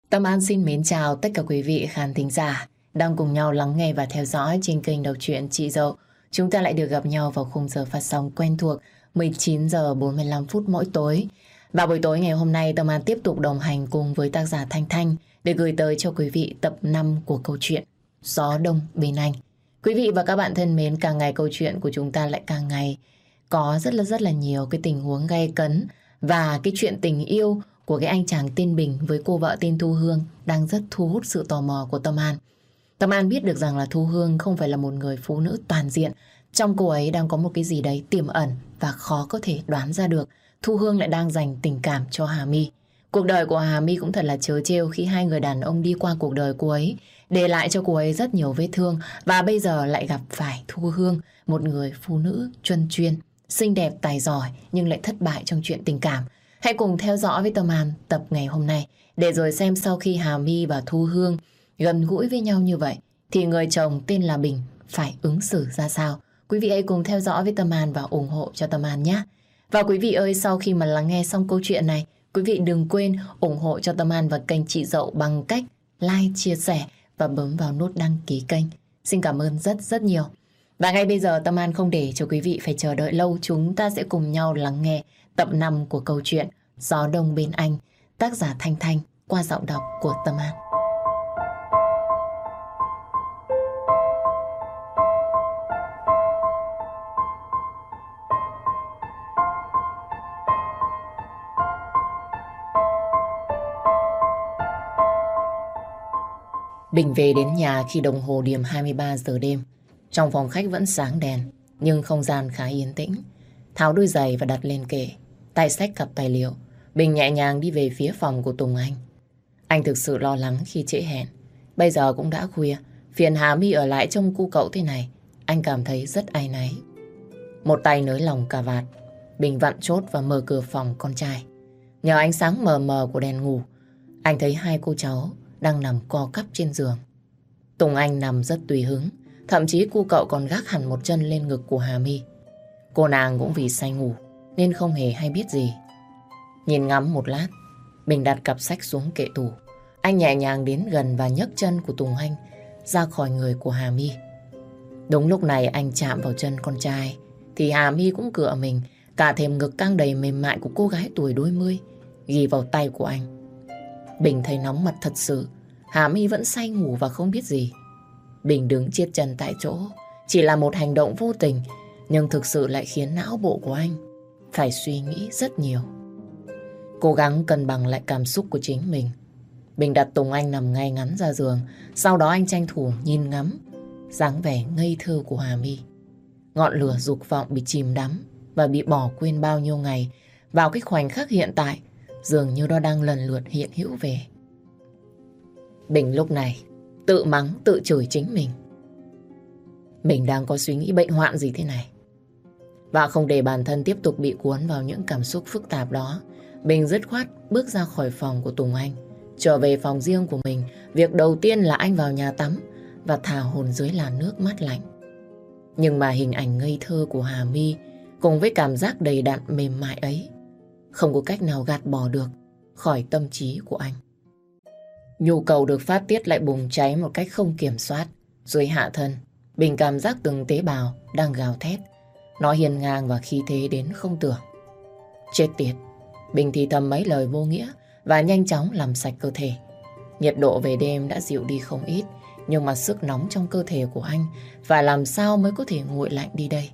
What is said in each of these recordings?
Tâm An xin mến chào tất cả quý vị khán thính giả đang cùng nhau lắng nghe và theo dõi trên kênh đọc truyện Chị Dậu. Chúng ta lại được gặp nhau vào khung giờ phát sóng quen thuộc 19 giờ 45 phút mỗi tối. Và buổi tối ngày hôm nay Tâm An tiếp tục đồng hành cùng với tác giả Thanh Thanh để gửi tới cho quý vị tập 5 của câu chuyện Gió Đông Bên Anh. Quý vị và các bạn thân mến, càng ngày câu chuyện của chúng ta lại càng ngày có rất là nhiều cái tình huống gay cấn và cái chuyện tình yêu của cái anh chàng tên Bình với cô vợ tên Thu Hương đang rất thu hút sự tò mò của Tâm An. Tâm An biết được rằng là Thu Hương không phải là một người phụ nữ toàn diện. Trong cô ấy đang có một cái gì đấy tiềm ẩn và khó có thể đoán ra được. Thu Hương lại đang dành tình cảm cho Hà My. Cuộc đời của Hà My cũng thật là trớ trêu khi hai người đàn ông đi qua cuộc đời cô ấy, để lại cho cô ấy rất nhiều vết thương, và bây giờ lại gặp phải Thu Hương, một người phụ nữ chuyên chuyên, xinh đẹp tài giỏi nhưng lại thất bại trong chuyện tình cảm. Hãy cùng theo dõi với Tâm An tập ngày hôm nay để rồi xem sau khi Hà My và Thu Hương gần gũi với nhau như vậy thì người chồng tên là Bình phải ứng xử ra sao. Quý vị hãy cùng theo dõi với Tâm An và ủng hộ cho Tâm An nhé. Và quý vị ơi, sau khi mà lắng nghe xong câu chuyện này, quý vị đừng quên ủng hộ cho Tâm An và kênh Chị Dậu bằng cách like, chia sẻ và bấm vào nút đăng ký kênh. Xin cảm ơn rất nhiều. Và ngay bây giờ Tâm An không để cho quý vị phải chờ đợi lâu, chúng ta sẽ cùng nhau lắng nghe tập 5 của câu chuyện Gió Đông Bên Anh, tác giả Thanh Thanh qua giọng đọc của Tâm An. Bình về đến nhà khi đồng hồ điểm 23 giờ đêm. Trong phòng khách vẫn sáng đèn, nhưng không gian khá yên tĩnh. Tháo đôi giày và đặt lên kệ, tay xách cặp tài liệu, Bình nhẹ nhàng đi về phía phòng của Tùng Anh. Anh thực sự lo lắng khi trễ hẹn. Bây giờ cũng đã khuya, phiền Hà My ở lại trông cu cậu thế này, anh cảm thấy rất áy náy. Một tay nới lỏng cà vạt, Bình vặn chốt và mở cửa phòng con trai. Nhờ ánh sáng mờ mờ của đèn ngủ, anh thấy hai cô cháu đang nằm co quắp trên giường. Tùng Anh nằm rất tùy hứng, thậm chí cu cậu còn gác hẳn một chân lên ngực của Hà My. Cô nàng cũng vì say ngủ nên không hề hay biết gì. Nhìn ngắm một lát, Bình đặt cặp sách xuống kệ tủ. Anh nhẹ nhàng đến gần và nhấc chân của Tùng Anh ra khỏi người của Hà My. Đúng lúc này anh chạm vào chân con trai thì Hà My cũng cựa mình, cả thềm ngực căng đầy mềm mại của cô gái tuổi đôi mươi ghi vào tay của anh. Bình thấy nóng mặt thật sự. Hà My vẫn say ngủ và không biết gì. Bình đứng chiết chân tại chỗ, chỉ là một hành động vô tình, nhưng thực sự lại khiến não bộ của anh phải suy nghĩ rất nhiều. Cố gắng cân bằng lại cảm xúc của chính mình, Bình đặt Tùng Anh nằm ngay ngắn ra giường. Sau đó anh tranh thủ nhìn ngắm dáng vẻ ngây thơ của Hà My. Ngọn lửa dục vọng bị chìm đắm và bị bỏ quên bao nhiêu ngày vào cái khoảnh khắc hiện tại, dường như nó đang lần lượt hiện hữu về. Bình lúc này tự mắng tự chửi chính mình. Mình đang có suy nghĩ bệnh hoạn gì thế này? Và không để bản thân tiếp tục bị cuốn vào những cảm xúc phức tạp đó, Bình dứt khoát bước ra khỏi phòng của Tùng Anh, trở về phòng riêng của mình. Việc đầu tiên là anh vào nhà tắm và thả hồn dưới làn nước mát lạnh. Nhưng mà hình ảnh ngây thơ của Hà My cùng với cảm giác đầy đặn mềm mại ấy không có cách nào gạt bỏ được khỏi tâm trí của anh. Nhu cầu được phát tiết lại bùng cháy một cách không kiểm soát. Dưới hạ thân, Bình cảm giác từng tế bào đang gào thét. Nó hiên ngang và khí thế đến không tưởng. Chết tiệt! Bình thì thầm mấy lời vô nghĩa và nhanh chóng làm sạch cơ thể. Nhiệt độ về đêm đã dịu đi không ít, nhưng mà sức nóng trong cơ thể của anh phải làm sao mới có thể nguội lạnh đi đây.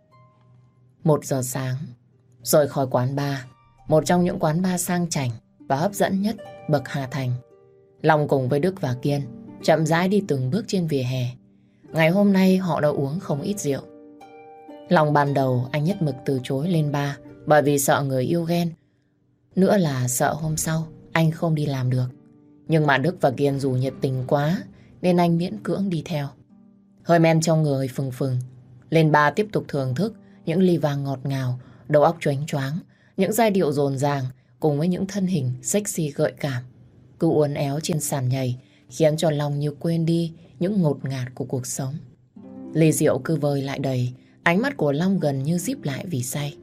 1 giờ sáng, rời khỏi quán bar, một trong những quán bar sang chảnh và hấp dẫn nhất bậc Hà Thành. Long cùng với Đức và Kiên chậm rãi đi từng bước trên vỉa hè. Ngày hôm nay họ đã uống không ít rượu. Long ban đầu anh nhất mực từ chối lên bar bởi vì sợ người yêu ghen. Nữa là sợ hôm sau anh không đi làm được. Nhưng mà Đức và Kiên dù nhiệt tình quá nên anh miễn cưỡng đi theo. Hơi men trong người phừng phừng, lên bar tiếp tục thưởng thức những ly vang ngọt ngào, đầu óc choáng choáng, những giai điệu dồn dàng cùng với những thân hình sexy gợi cảm cứ uốn éo trên sàn nhảy, khiến cho Long như quên đi những ngột ngạt của cuộc sống. Ly rượu cứ vơi lại đầy, ánh mắt của Long gần như díp lại vì say.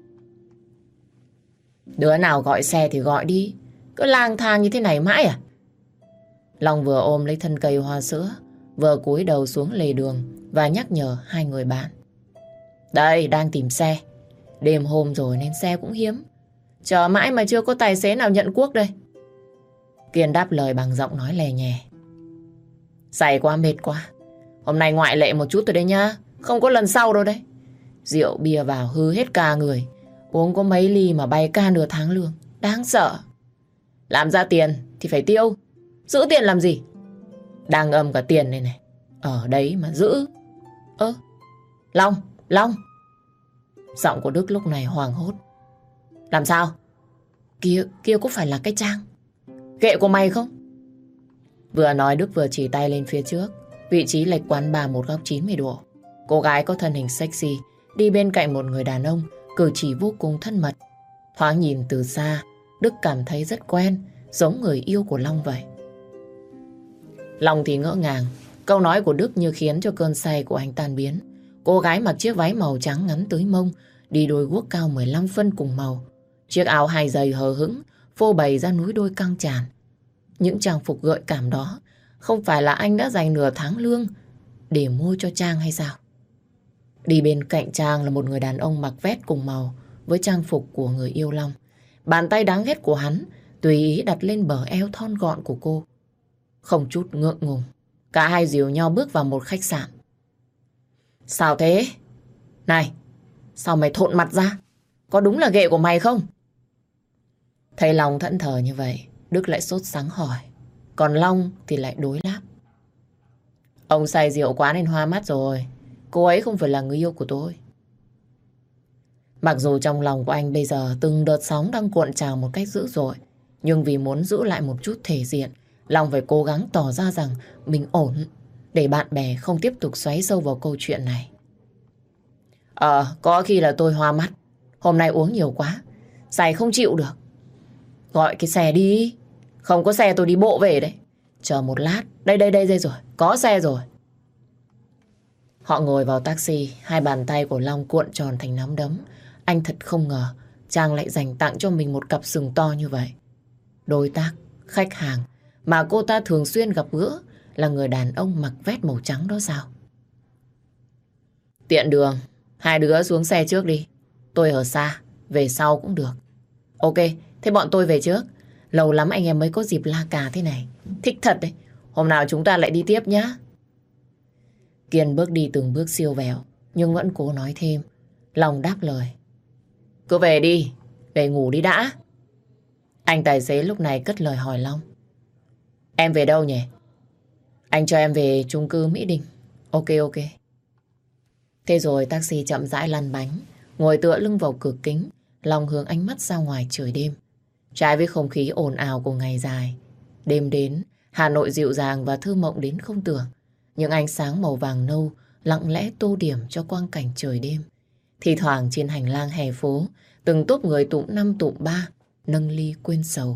Đứa nào gọi xe thì gọi đi, cứ lang thang như thế này mãi à? Long vừa ôm lấy thân cây hoa sữa, vừa cúi đầu xuống lề đường và nhắc nhở hai người bạn. Đây, đang tìm xe. Đêm hôm rồi nên xe cũng hiếm. Chờ mãi mà chưa có tài xế nào nhận cuốc đây. Kiên đáp lời bằng giọng nói lè nhè. Say quá, mệt quá. Hôm nay ngoại lệ một chút thôi đấy nhá. Không có lần sau đâu đấy. Rượu bia vào hư hết cả người. Uống có mấy ly mà bay ca nửa tháng lương. Đáng sợ. Làm ra tiền thì phải tiêu. Giữ tiền làm gì? Đang âm cả tiền này này. Ở đấy mà giữ. Long, Long. Giọng của Đức lúc này hoảng hốt. Làm sao? Kia có phải là cái Trang ghệ của mày không? Vừa nói Đức vừa chỉ tay lên phía trước, vị trí lệch quán bar một góc 90 độ. Cô gái có thân hình sexy đi bên cạnh một người đàn ông cử chỉ vô cùng thân mật. Thoáng nhìn từ xa, Đức cảm thấy rất quen, giống người yêu của Long vậy. Long thì ngỡ ngàng. Câu nói của Đức như khiến cho cơn say của anh tan biến. Cô gái mặc chiếc váy màu trắng ngắn tới mông, đi đôi guốc cao 15 phân cùng màu. Chiếc áo hai giày hờ hững phô bày ra núi đôi căng tràn. Những trang phục gợi cảm đó không phải là anh đã dành nửa tháng lương để mua cho Trang hay sao? Đi bên cạnh Trang là một người đàn ông mặc vest cùng màu với trang phục của người yêu Long. Bàn tay đáng ghét của hắn tùy ý đặt lên bờ eo thon gọn của cô. Không chút ngượng ngùng, cả hai dìu nhau bước vào một khách sạn. Sao thế? Này, sao mày thộn mặt ra? Có đúng là ghệ của mày không? Thấy Long thẫn thờ như vậy, Đức lại sốt sắng hỏi. Còn Long thì lại đối đáp. Ông say rượu quá nên hoa mắt rồi. Cô ấy không phải là người yêu của tôi. Mặc dù trong lòng của anh bây giờ từng đợt sóng đang cuộn trào một cách dữ dội, nhưng vì muốn giữ lại một chút thể diện, Long phải cố gắng tỏ ra rằng mình ổn, để bạn bè không tiếp tục xoáy sâu vào câu chuyện này. Có khi là tôi hoa mắt. Hôm nay uống nhiều quá, say không chịu được. Gọi cái xe đi. Không có xe tôi đi bộ về đấy. Chờ một lát. Đây rồi. Có xe rồi. Họ ngồi vào taxi. Hai bàn tay của Long cuộn tròn thành nắm đấm. Anh thật không ngờ Trang lại dành tặng cho mình một cặp sừng to như vậy. Đối tác, khách hàng mà cô ta thường xuyên gặp gỡ là người đàn ông mặc vest màu trắng đó sao? Tiện đường, hai đứa xuống xe trước đi. Tôi ở xa, về sau cũng được. Ok, thế bọn tôi về trước. Lâu lắm anh em mới có dịp la cà thế này. Thích thật đấy. Hôm nào chúng ta lại đi tiếp nhá. Kiên bước đi từng bước siêu vẹo, nhưng vẫn cố nói thêm. Long đáp lời. Cứ về đi, về ngủ đi đã. Anh tài xế lúc này cất lời hỏi Long. Em về đâu nhỉ? Anh cho em về chung cư Mỹ Đình. Ok. Thế rồi taxi chậm rãi lăn bánh. Ngồi tựa lưng vào cửa kính, Long hướng ánh mắt ra ngoài trời đêm. Trái với không khí ồn ào của ngày dài, đêm đến, Hà Nội dịu dàng và thơ mộng đến không tưởng. Những ánh sáng màu vàng nâu lặng lẽ tô điểm cho quang cảnh trời đêm. Thì thoảng trên hành lang hè phố, từng tốp người tụm năm tụm ba, nâng ly quên sầu.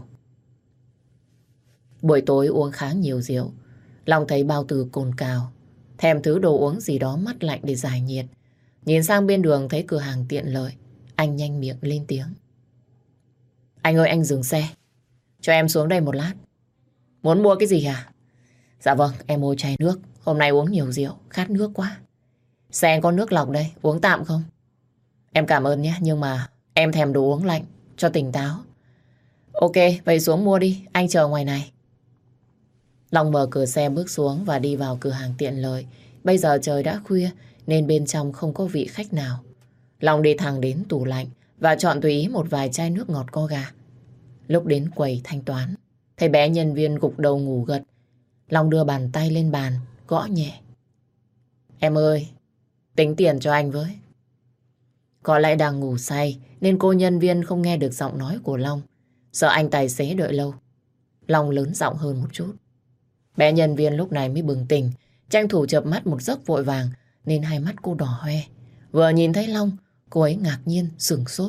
Buổi tối uống khá nhiều rượu, Long thấy bao tử cồn cào, thèm thứ đồ uống gì đó mát lạnh để giải nhiệt. Nhìn sang bên đường thấy cửa hàng tiện lợi, anh nhanh miệng lên tiếng. Anh ơi, anh dừng xe, cho em xuống đây một lát. Muốn mua cái gì hả? Dạ vâng, em mua chai nước, hôm nay uống nhiều rượu, khát nước quá. Xe có nước lọc đây, uống tạm không? Em cảm ơn nhé, nhưng mà em thèm đồ uống lạnh, cho tỉnh táo. Ok, vậy xuống mua đi, anh chờ ngoài này. Long mở cửa xe bước xuống và đi vào cửa hàng tiện lợi. Bây giờ trời đã khuya nên bên trong không có vị khách nào. Long đi thẳng đến tủ lạnh và chọn tùy ý một vài chai nước ngọt có ga. Lúc đến quầy thanh toán, thấy bé nhân viên gục đầu ngủ gật. Long đưa bàn tay lên bàn, gõ nhẹ. Em ơi, tính tiền cho anh với. Có lẽ đang ngủ say nên cô nhân viên không nghe được giọng nói của Long. Sợ anh tài xế đợi lâu, Long lớn giọng hơn một chút. Bé nhân viên lúc này mới bừng tỉnh, tranh thủ chợp mắt một giấc vội vàng nên hai mắt cô đỏ hoe. Vừa nhìn thấy Long, cô ấy ngạc nhiên sửng sốt.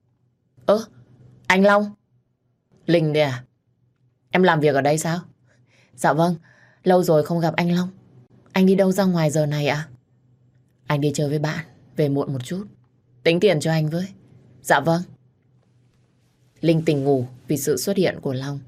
Anh Long? Linh đây à? Em làm việc ở đây sao? Dạ vâng, lâu rồi không gặp anh Long. Anh đi đâu ra ngoài giờ này ạ? Anh đi chơi với bạn, về muộn một chút. Tính tiền cho anh với. Dạ vâng. Linh tỉnh ngủ vì sự xuất hiện của Long.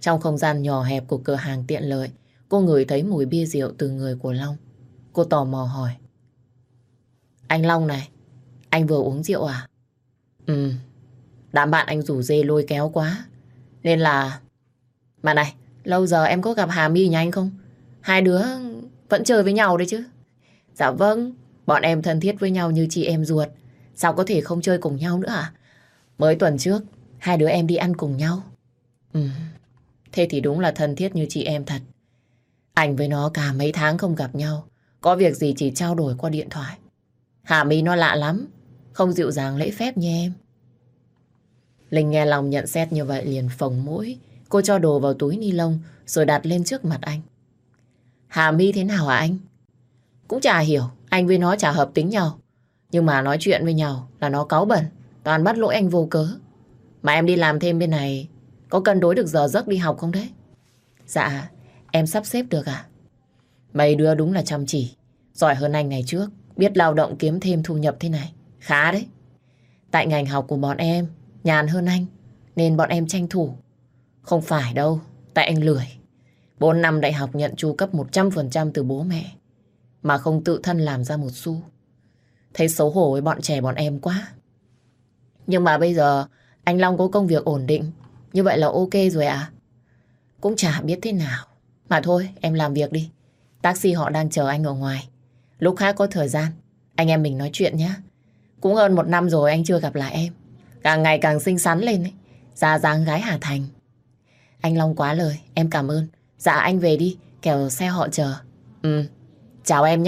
Trong không gian nhỏ hẹp của cửa hàng tiện lợi, cô ngửi thấy mùi bia rượu từ người của Long. Cô tò mò hỏi. Anh Long này, anh vừa uống rượu à? Ừ, đám bạn anh rủ dê lôi kéo quá. Nên là... Mà này, lâu giờ em có gặp Hà My nhà anh không? Hai đứa vẫn chơi với nhau đấy chứ? Dạ vâng, bọn em thân thiết với nhau như chị em ruột. Sao có thể không chơi cùng nhau nữa à? Mới tuần trước, hai đứa em đi ăn cùng nhau. Ừ, thế thì đúng là thân thiết như chị em thật. Anh với nó cả mấy tháng không gặp nhau. Có việc gì chỉ trao đổi qua điện thoại. Hà My nó lạ lắm, không dịu dàng lễ phép như em. Linh nghe Long nhận xét như vậy liền phồng mũi. Cô cho đồ vào túi ni lông rồi đặt lên trước mặt anh. Hà My thế nào hả anh? Cũng chả hiểu, anh với nó chả hợp tính nhau. Nhưng mà nói chuyện với nhau là nó cáu bẩn, toàn bắt lỗi anh vô cớ. Mà em đi làm thêm bên này, có cân đối được giờ giấc đi học không đấy? Dạ, em sắp xếp được ạ. Mấy đứa đúng là chăm chỉ, giỏi hơn anh ngày trước, biết lao động kiếm thêm thu nhập thế này. Khá đấy. Tại ngành học của bọn em nhàn hơn anh, nên bọn em tranh thủ. Không phải đâu, tại anh lười. 4 năm đại học nhận chu cấp 100% từ bố mẹ, mà không tự thân làm ra một xu. Thấy xấu hổ với bọn trẻ bọn em quá. Nhưng mà bây giờ anh Long có công việc ổn định, như vậy là ok rồi à? Cũng chả biết thế nào. Mà thôi, em làm việc đi. Taxi họ đang chờ anh ở ngoài. Lúc khác có thời gian, anh em mình nói chuyện nhé. Cũng hơn 1 năm rồi anh chưa gặp lại em. Càng ngày càng xinh xắn lên ấy. Da dáng gái Hà Thành. Anh Long quá lời, em cảm ơn. Dạ anh về đi, kẻo xe họ chờ. Ừ, chào em nhé.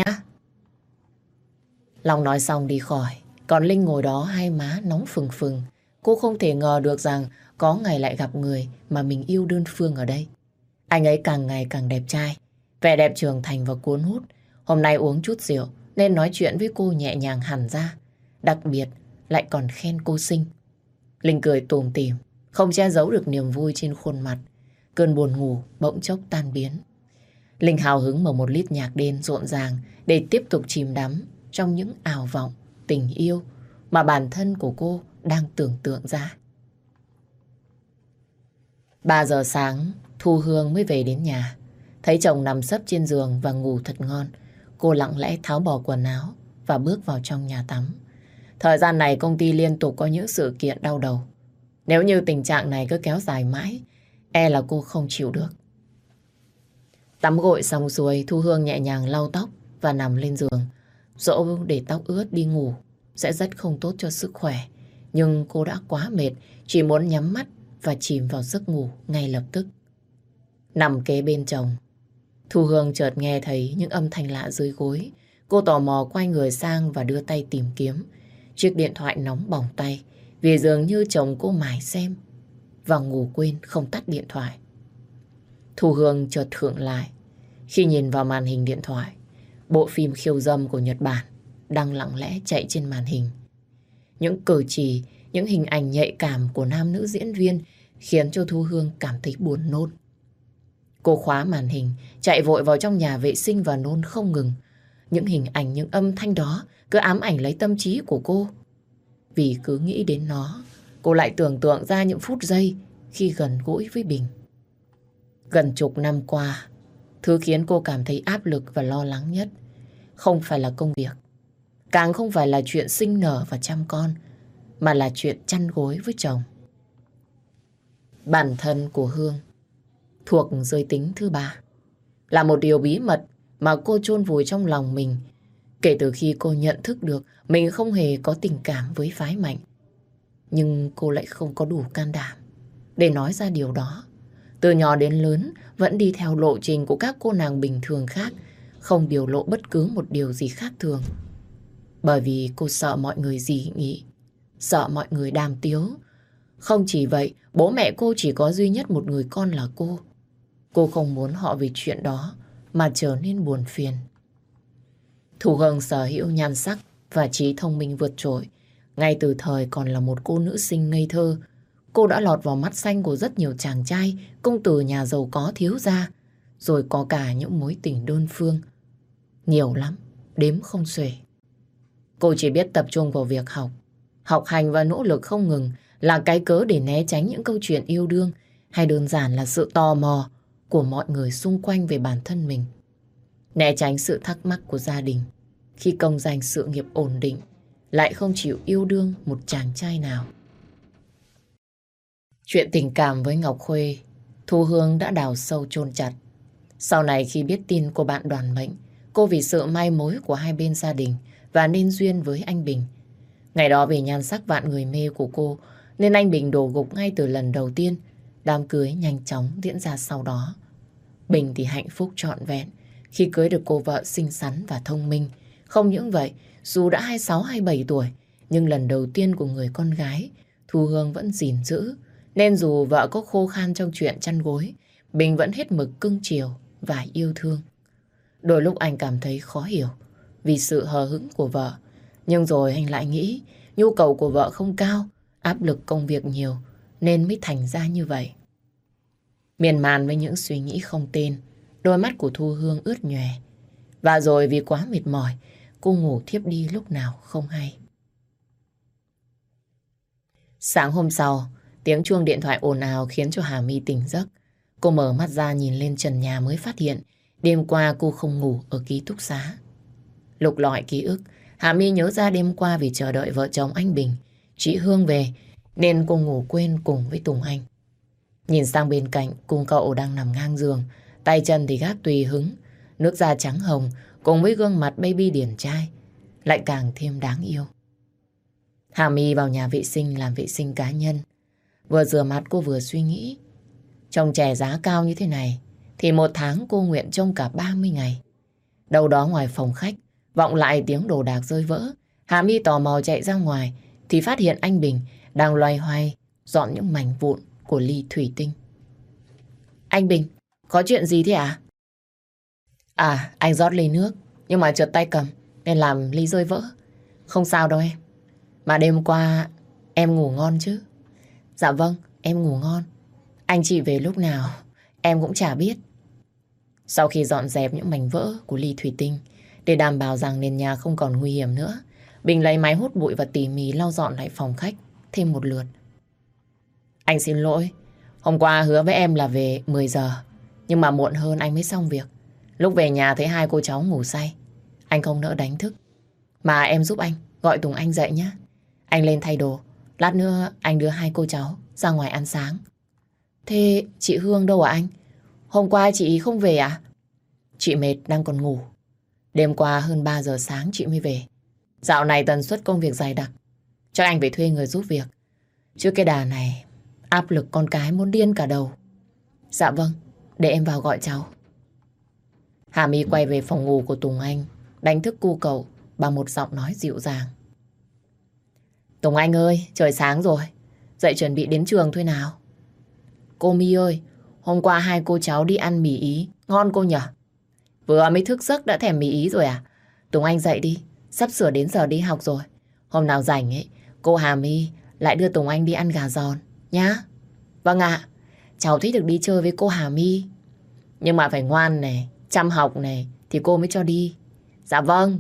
Long nói xong đi khỏi. Còn Linh ngồi đó hai má nóng phừng phừng. Cô không thể ngờ được rằng có ngày lại gặp người mà mình yêu đơn phương ở đây. Anh ấy càng ngày càng đẹp trai, vẻ đẹp trưởng thành và cuốn hút. Hôm nay uống chút rượu nên nói chuyện với cô nhẹ nhàng hẳn ra. Đặc biệt lại còn khen cô xinh. Linh cười tủm tỉm, không che giấu được niềm vui trên khuôn mặt. Cơn buồn ngủ bỗng chốc tan biến. Linh hào hứng mở một lít nhạc đêm rộn ràng để tiếp tục chìm đắm trong những ảo vọng tình yêu mà bản thân của cô đang tưởng tượng ra. 3 giờ sáng, Thu Hương mới về đến nhà. Thấy chồng nằm sấp trên giường và ngủ thật ngon, cô lặng lẽ tháo bỏ quần áo và bước vào trong nhà tắm. Thời gian này công ty liên tục có những sự kiện đau đầu. Nếu như tình trạng này cứ kéo dài mãi, e là cô không chịu được. Tắm gội xong xuôi, Thu Hương nhẹ nhàng lau tóc và nằm lên giường. Dẫu để tóc ướt đi ngủ sẽ rất không tốt cho sức khỏe, nhưng cô đã quá mệt, chỉ muốn nhắm mắt và chìm vào giấc ngủ ngay lập tức. Nằm kế bên chồng, Thu Hương chợt nghe thấy những âm thanh lạ dưới gối. Cô tò mò quay người sang và đưa tay tìm kiếm chiếc điện thoại nóng bỏng tay, vì dường như chồng cô mải xem và ngủ quên không tắt điện thoại. Thu Hương chợt khựng lại khi nhìn vào màn hình điện thoại. Bộ phim khiêu dâm của Nhật Bản đang lặng lẽ chạy trên màn hình. Những cử chỉ, những hình ảnh nhạy cảm của nam nữ diễn viên khiến cho Thu Hương cảm thấy buồn nôn. Cô khóa màn hình, chạy vội vào trong nhà vệ sinh và nôn không ngừng. Những hình ảnh, những âm thanh đó cứ ám ảnh lấy tâm trí của cô. Vì cứ nghĩ đến nó, cô lại tưởng tượng ra những phút giây khi gần gũi với Bình. Gần chục năm qua, thứ khiến cô cảm thấy áp lực và lo lắng nhất không phải là công việc, càng không phải là chuyện sinh nở và chăm con, mà là chuyện chăn gối với chồng. Bản thân của Hương thuộc giới tính thứ 3, là một điều bí mật mà cô chôn vùi trong lòng mình kể từ khi cô nhận thức được mình không hề có tình cảm với phái Mạnh. Nhưng cô lại không có đủ can đảm để nói ra điều đó. Từ nhỏ đến lớn vẫn đi theo lộ trình của các cô nàng bình thường khác, không biểu lộ bất cứ một điều gì khác thường. Bởi vì cô sợ mọi người dị nghị, sợ mọi người đàm tiếu. Không chỉ vậy, bố mẹ cô chỉ có duy nhất một người con là cô. Cô không muốn họ vì chuyện đó mà trở nên buồn phiền. Thu Hương sở hữu nhan sắc và trí thông minh vượt trội. Ngay từ thời còn là một cô nữ sinh ngây thơ, cô đã lọt vào mắt xanh của rất nhiều chàng trai, công tử nhà giàu có thiếu gia, rồi có cả những mối tình đơn phương. Nhiều lắm, đếm không xuể. Cô chỉ biết tập trung vào việc học. Học hành và nỗ lực không ngừng là cái cớ để né tránh những câu chuyện yêu đương hay đơn giản là sự tò mò của mọi người xung quanh về bản thân mình. Né tránh sự thắc mắc của gia đình khi công danh sự nghiệp ổn định, lại không chịu yêu đương một chàng trai nào. Chuyện tình cảm với Ngọc Khuê, Thu Hương đã đào sâu chôn chặt. Sau này khi biết tin của bạn Đoàn Mệnh, cô vì sự mai mối của hai bên gia đình và nên duyên với anh Bình. Ngày đó vì nhan sắc vạn người mê của cô nên anh Bình đổ gục ngay từ lần đầu tiên. Đám cưới nhanh chóng diễn ra sau đó. Bình thì hạnh phúc trọn vẹn khi cưới được cô vợ xinh xắn và thông minh. Không những vậy, dù đã 26, 27 tuổi, nhưng lần đầu tiên của người con gái, Thu Hương vẫn gìn giữ. Nên dù vợ có khô khan trong chuyện chăn gối, Bình vẫn hết mực cưng chiều và yêu thương. Đôi lúc anh cảm thấy khó hiểu vì sự hờ hững của vợ. Nhưng rồi anh lại nghĩ nhu cầu của vợ không cao, áp lực công việc nhiều nên mới thành ra như vậy. Miên man với những suy nghĩ không tên, đôi mắt của Thu Hương ướt nhòe. Và rồi vì quá mệt mỏi, cô ngủ thiếp đi lúc nào không hay. Sáng hôm sau, tiếng chuông điện thoại ồn ào khiến cho Hà My tỉnh giấc. Cô mở mắt ra nhìn lên trần nhà mới phát hiện đêm qua cô không ngủ ở ký túc xá. Lục lọi ký ức, Hà My nhớ ra đêm qua vì chờ đợi vợ chồng anh Bình, chị Hương về nên cô ngủ quên cùng với Tùng Anh. Nhìn sang bên cạnh, cùng cậu đang nằm ngang giường, tay chân thì gác tùy hứng, nước da trắng hồng cùng với gương mặt baby điển trai lại càng thêm đáng yêu. Hà My vào nhà vệ sinh làm vệ sinh cá nhân. Vừa rửa mặt cô vừa suy nghĩ. Trông trẻ giá cao như thế này thì một tháng cô nguyện trông cả 30 ngày. Đâu đó ngoài phòng khách vọng lại tiếng đồ đạc rơi vỡ. Hà My tò mò chạy ra ngoài thì phát hiện anh Bình đang loay hoay dọn những mảnh vụn của ly thủy tinh. Anh Bình, có chuyện gì thế ạ? À, anh rót ly nước nhưng mà trượt tay cầm nên làm ly rơi vỡ. Không sao đâu em. Mà đêm qua em ngủ ngon chứ? Dạ vâng, em ngủ ngon. Anh chị về lúc nào em cũng chả biết. Sau khi dọn dẹp những mảnh vỡ của ly thủy tinh để đảm bảo rằng nền nhà không còn nguy hiểm nữa, Bình lấy máy hút bụi và tỉ mỉ lau dọn lại phòng khách thêm một lượt. Anh xin lỗi, hôm qua hứa với em là về 10 giờ, nhưng mà muộn hơn anh mới xong việc. Lúc về nhà thấy hai cô cháu ngủ say, anh không nỡ đánh thức. Mà em giúp anh gọi Tùng Anh dậy nhé. Anh lên thay đồ, lát nữa anh đưa hai cô cháu ra ngoài ăn sáng. Thế chị Hương đâu à anh? Hôm qua chị không về à? Chị mệt đang còn ngủ. Đêm qua hơn 3 giờ sáng chị mới về. Dạo này tần suất công việc dày đặc, cho anh phải thuê người giúp việc. Chứ cái đà này áp lực con cái muốn điên cả đầu. Dạ vâng, để em vào gọi cháu. Hà My quay về phòng ngủ của Tùng Anh, đánh thức cu cậu bằng một giọng nói dịu dàng. Tùng Anh ơi, trời sáng rồi, dậy chuẩn bị đến trường thôi nào. Cô My ơi, hôm qua hai cô cháu đi ăn mì Ý, ngon cô nhở? Vừa mới thức giấc đã thèm mì Ý rồi à? Tùng Anh dậy đi, sắp sửa đến giờ đi học rồi. Hôm nào rảnh ấy, cô Hà My lại đưa Tùng Anh đi ăn gà giòn, nhá. Vâng ạ, cháu thích được đi chơi với cô Hà My. Nhưng mà phải ngoan này, chăm học này thì cô mới cho đi. Dạ vâng.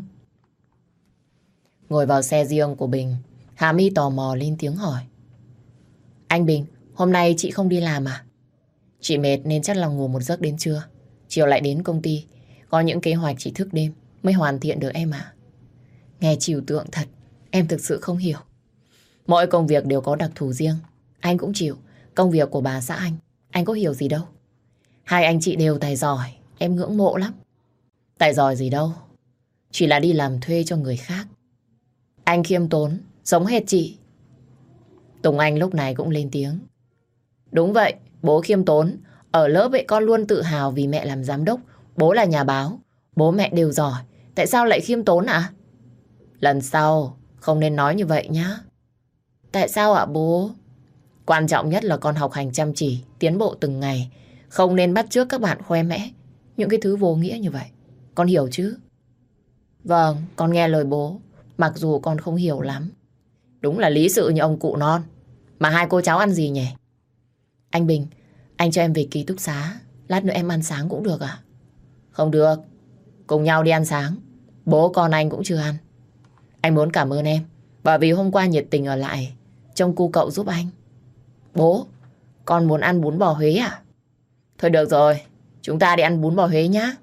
Ngồi vào xe riêng của Bình, Hà My tò mò lên tiếng hỏi. Anh Bình, hôm nay chị không đi làm à? Chị mệt nên chắc là ngủ một giấc đến trưa. Chiều lại đến công ty. Có những kế hoạch chị thức đêm mới hoàn thiện được em ạ. Nghe trừu tượng thật, em thực sự không hiểu. Mỗi công việc đều có đặc thù riêng. Anh cũng chịu. Công việc của bà xã anh có hiểu gì đâu. Hai anh chị đều tài giỏi, em ngưỡng mộ lắm. Tài giỏi gì đâu, chỉ là đi làm thuê cho người khác. Anh khiêm tốn, giống hệt chị. Tùng Anh lúc này cũng lên tiếng. Đúng vậy, bố khiêm tốn. Ở lớp ấy con luôn tự hào vì mẹ làm giám đốc, bố là nhà báo. Bố mẹ đều giỏi, tại sao lại khiêm tốn ạ? Lần sau không nên nói như vậy nhá. Tại sao ạ bố? Quan trọng nhất là con học hành chăm chỉ, tiến bộ từng ngày. Không nên bắt chước các bạn khoe mẽ những cái thứ vô nghĩa như vậy. Con hiểu chứ? Vâng, con nghe lời bố, mặc dù con không hiểu lắm. Đúng là lý sự như ông cụ non. Mà hai cô cháu ăn gì nhỉ? Anh Bình, anh cho em về ký túc xá, lát nữa em ăn sáng cũng được à? Không được, cùng nhau đi ăn sáng. Bố con anh cũng chưa ăn. Anh muốn cảm ơn em bởi vì hôm qua nhiệt tình ở lại trông cu cậu giúp anh. Bố, Con muốn ăn bún bò Huế à? Thôi được rồi, chúng ta đi ăn bún bò Huế nhá.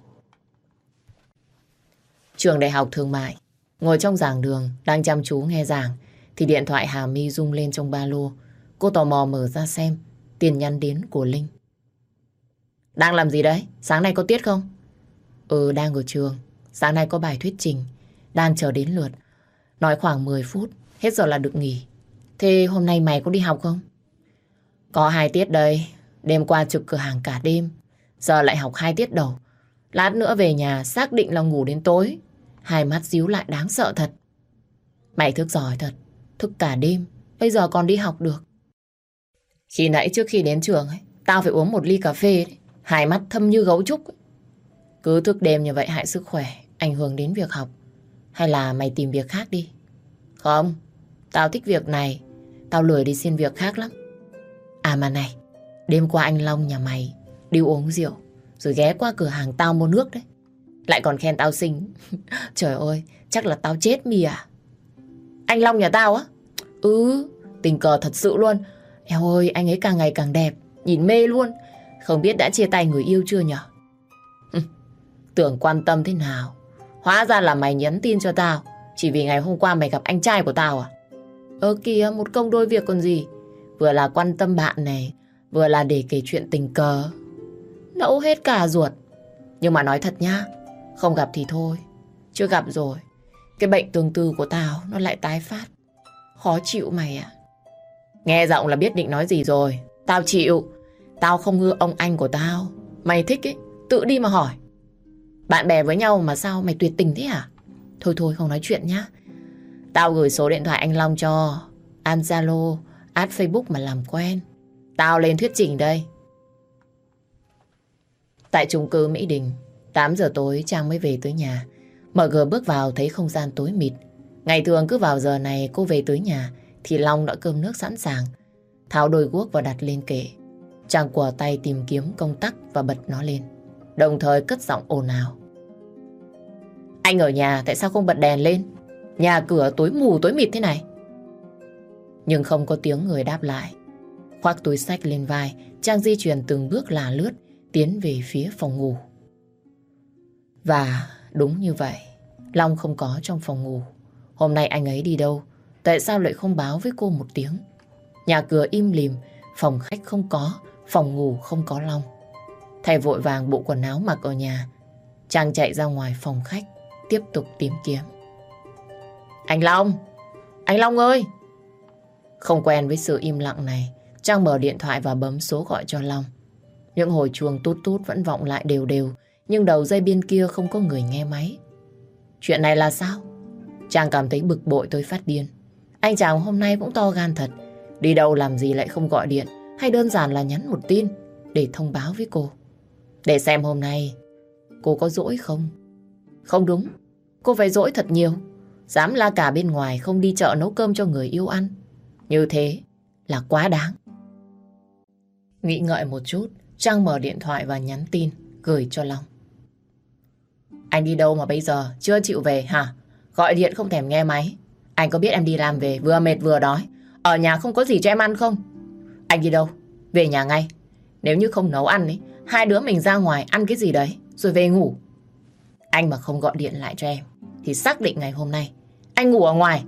Trường đại học thương mại, ngồi trong giảng đường, đang chăm chú nghe giảng, thì điện thoại Hà My rung lên trong ba lô. Cô tò mò mở ra xem, tin nhắn đến của Linh. Đang làm gì đấy? Sáng nay có tiết không? Đang ở trường. Sáng nay có bài thuyết trình, đang chờ đến lượt. Nói khoảng 10 phút, hết giờ là được nghỉ. Thế hôm nay mày có đi học không? Có 2 tiết đây. Đêm qua trực cửa hàng cả đêm, giờ lại học 2 tiết đầu. Lát nữa về nhà xác định là ngủ đến tối. Hai mắt díu lại đáng sợ thật. Mày thức giỏi thật, thức cả đêm, bây giờ còn đi học được. Khi nãy trước khi đến trường ấy, tao phải uống 1 ly cà phê đấy. Hai mắt thâm như gấu trúc ấy. Cứ thức đêm như vậy hại sức khỏe, ảnh hưởng đến việc học. Hay là mày tìm việc khác đi? Không, tao thích việc này. Tao lười đi xin việc khác lắm. À mà này, đêm qua anh Long nhà mày đi uống rượu, rồi ghé qua cửa hàng tao mua nước đấy. Lại còn khen tao xinh. Trời ơi, chắc là tao chết mì à? Anh Long nhà tao á? Tình cờ thật sự luôn. Eo ơi, anh ấy càng ngày càng đẹp, nhìn mê luôn. Không biết đã chia tay người yêu chưa nhở? Tưởng quan tâm thế nào, hóa ra là mày nhắn tin cho tao chỉ vì ngày hôm qua mày gặp anh trai của tao à? Kìa, một công đôi việc còn gì. Vừa là quan tâm bạn này, vừa là để kể chuyện tình cờ. Nẫu hết cả ruột. Nhưng mà nói thật nhá, không gặp thì thôi, chưa gặp rồi, cái bệnh tương tư của tao nó lại tái phát. Khó chịu mày ạ. Nghe giọng là biết định nói gì rồi. Tao chịu. Tao không ngưa ông anh của tao. Mày thích ấy, tự đi mà hỏi. Bạn bè với nhau mà sao mày tuyệt tình thế hả? Thôi thôi, không nói chuyện nhá. Tao gửi số điện thoại anh Long cho. Add Zalo, add Facebook mà làm quen. Tao lên thuyết trình đây. Tại chung cư Mỹ Đình, 8 giờ tối Trang mới về tới nhà. MG bước vào thấy không gian tối mịt. Ngày thường cứ vào giờ này cô về tới nhà thì Long đã cơm nước sẵn sàng. Tháo đôi guốc và đặt lên kệ. Trang quờ tay tìm kiếm công tắc và bật nó lên, đồng thời cất giọng ồn ào. Anh ở nhà tại sao không bật đèn lên? Nhà cửa tối mù tối mịt thế này. Nhưng không có tiếng người đáp lại. Khoác túi xách lên vai, Trang di chuyển từng bước là lướt tiến về phía phòng ngủ. Và đúng như vậy, Long không có trong phòng ngủ. Hôm nay anh ấy đi đâu? Tại sao lại không báo với cô một tiếng? Nhà cửa im lìm, phòng khách không có, phòng ngủ không có Long. Thay vội vàng bộ quần áo mặc ở nhà, Trang chạy ra ngoài phòng khách, tiếp tục tìm kiếm. Anh Long! Anh Long ơi! Không quen với sự im lặng này, Trang mở điện thoại và bấm số gọi cho Long. Những hồi chuông tút tút vẫn vọng lại đều đều, nhưng đầu dây bên kia không có người nghe máy. Chuyện này là sao? Trang cảm thấy bực bội tới phát điên. Anh chàng hôm nay cũng to gan thật. Đi đâu làm gì lại không gọi điện, hay đơn giản là nhắn một tin để thông báo với cô. Để xem hôm nay cô có dỗi không? Không đúng, cô phải dỗi thật nhiều. Dám la cả bên ngoài không đi chợ nấu cơm cho người yêu ăn. Như thế là quá đáng. Nghĩ ngợi một chút, Trang mở điện thoại và nhắn tin gửi cho Long. Anh đi đâu mà bây giờ chưa chịu về hả? Gọi điện không thèm nghe máy. Anh có biết em đi làm về vừa mệt vừa đói, ở nhà không có gì cho em ăn không? Anh đi đâu? Về nhà ngay. Nếu như không nấu ăn ấy, hai đứa mình ra ngoài ăn cái gì đấy rồi về ngủ. Anh mà không gọi điện lại cho em thì xác định ngày hôm nay anh ngủ ở ngoài.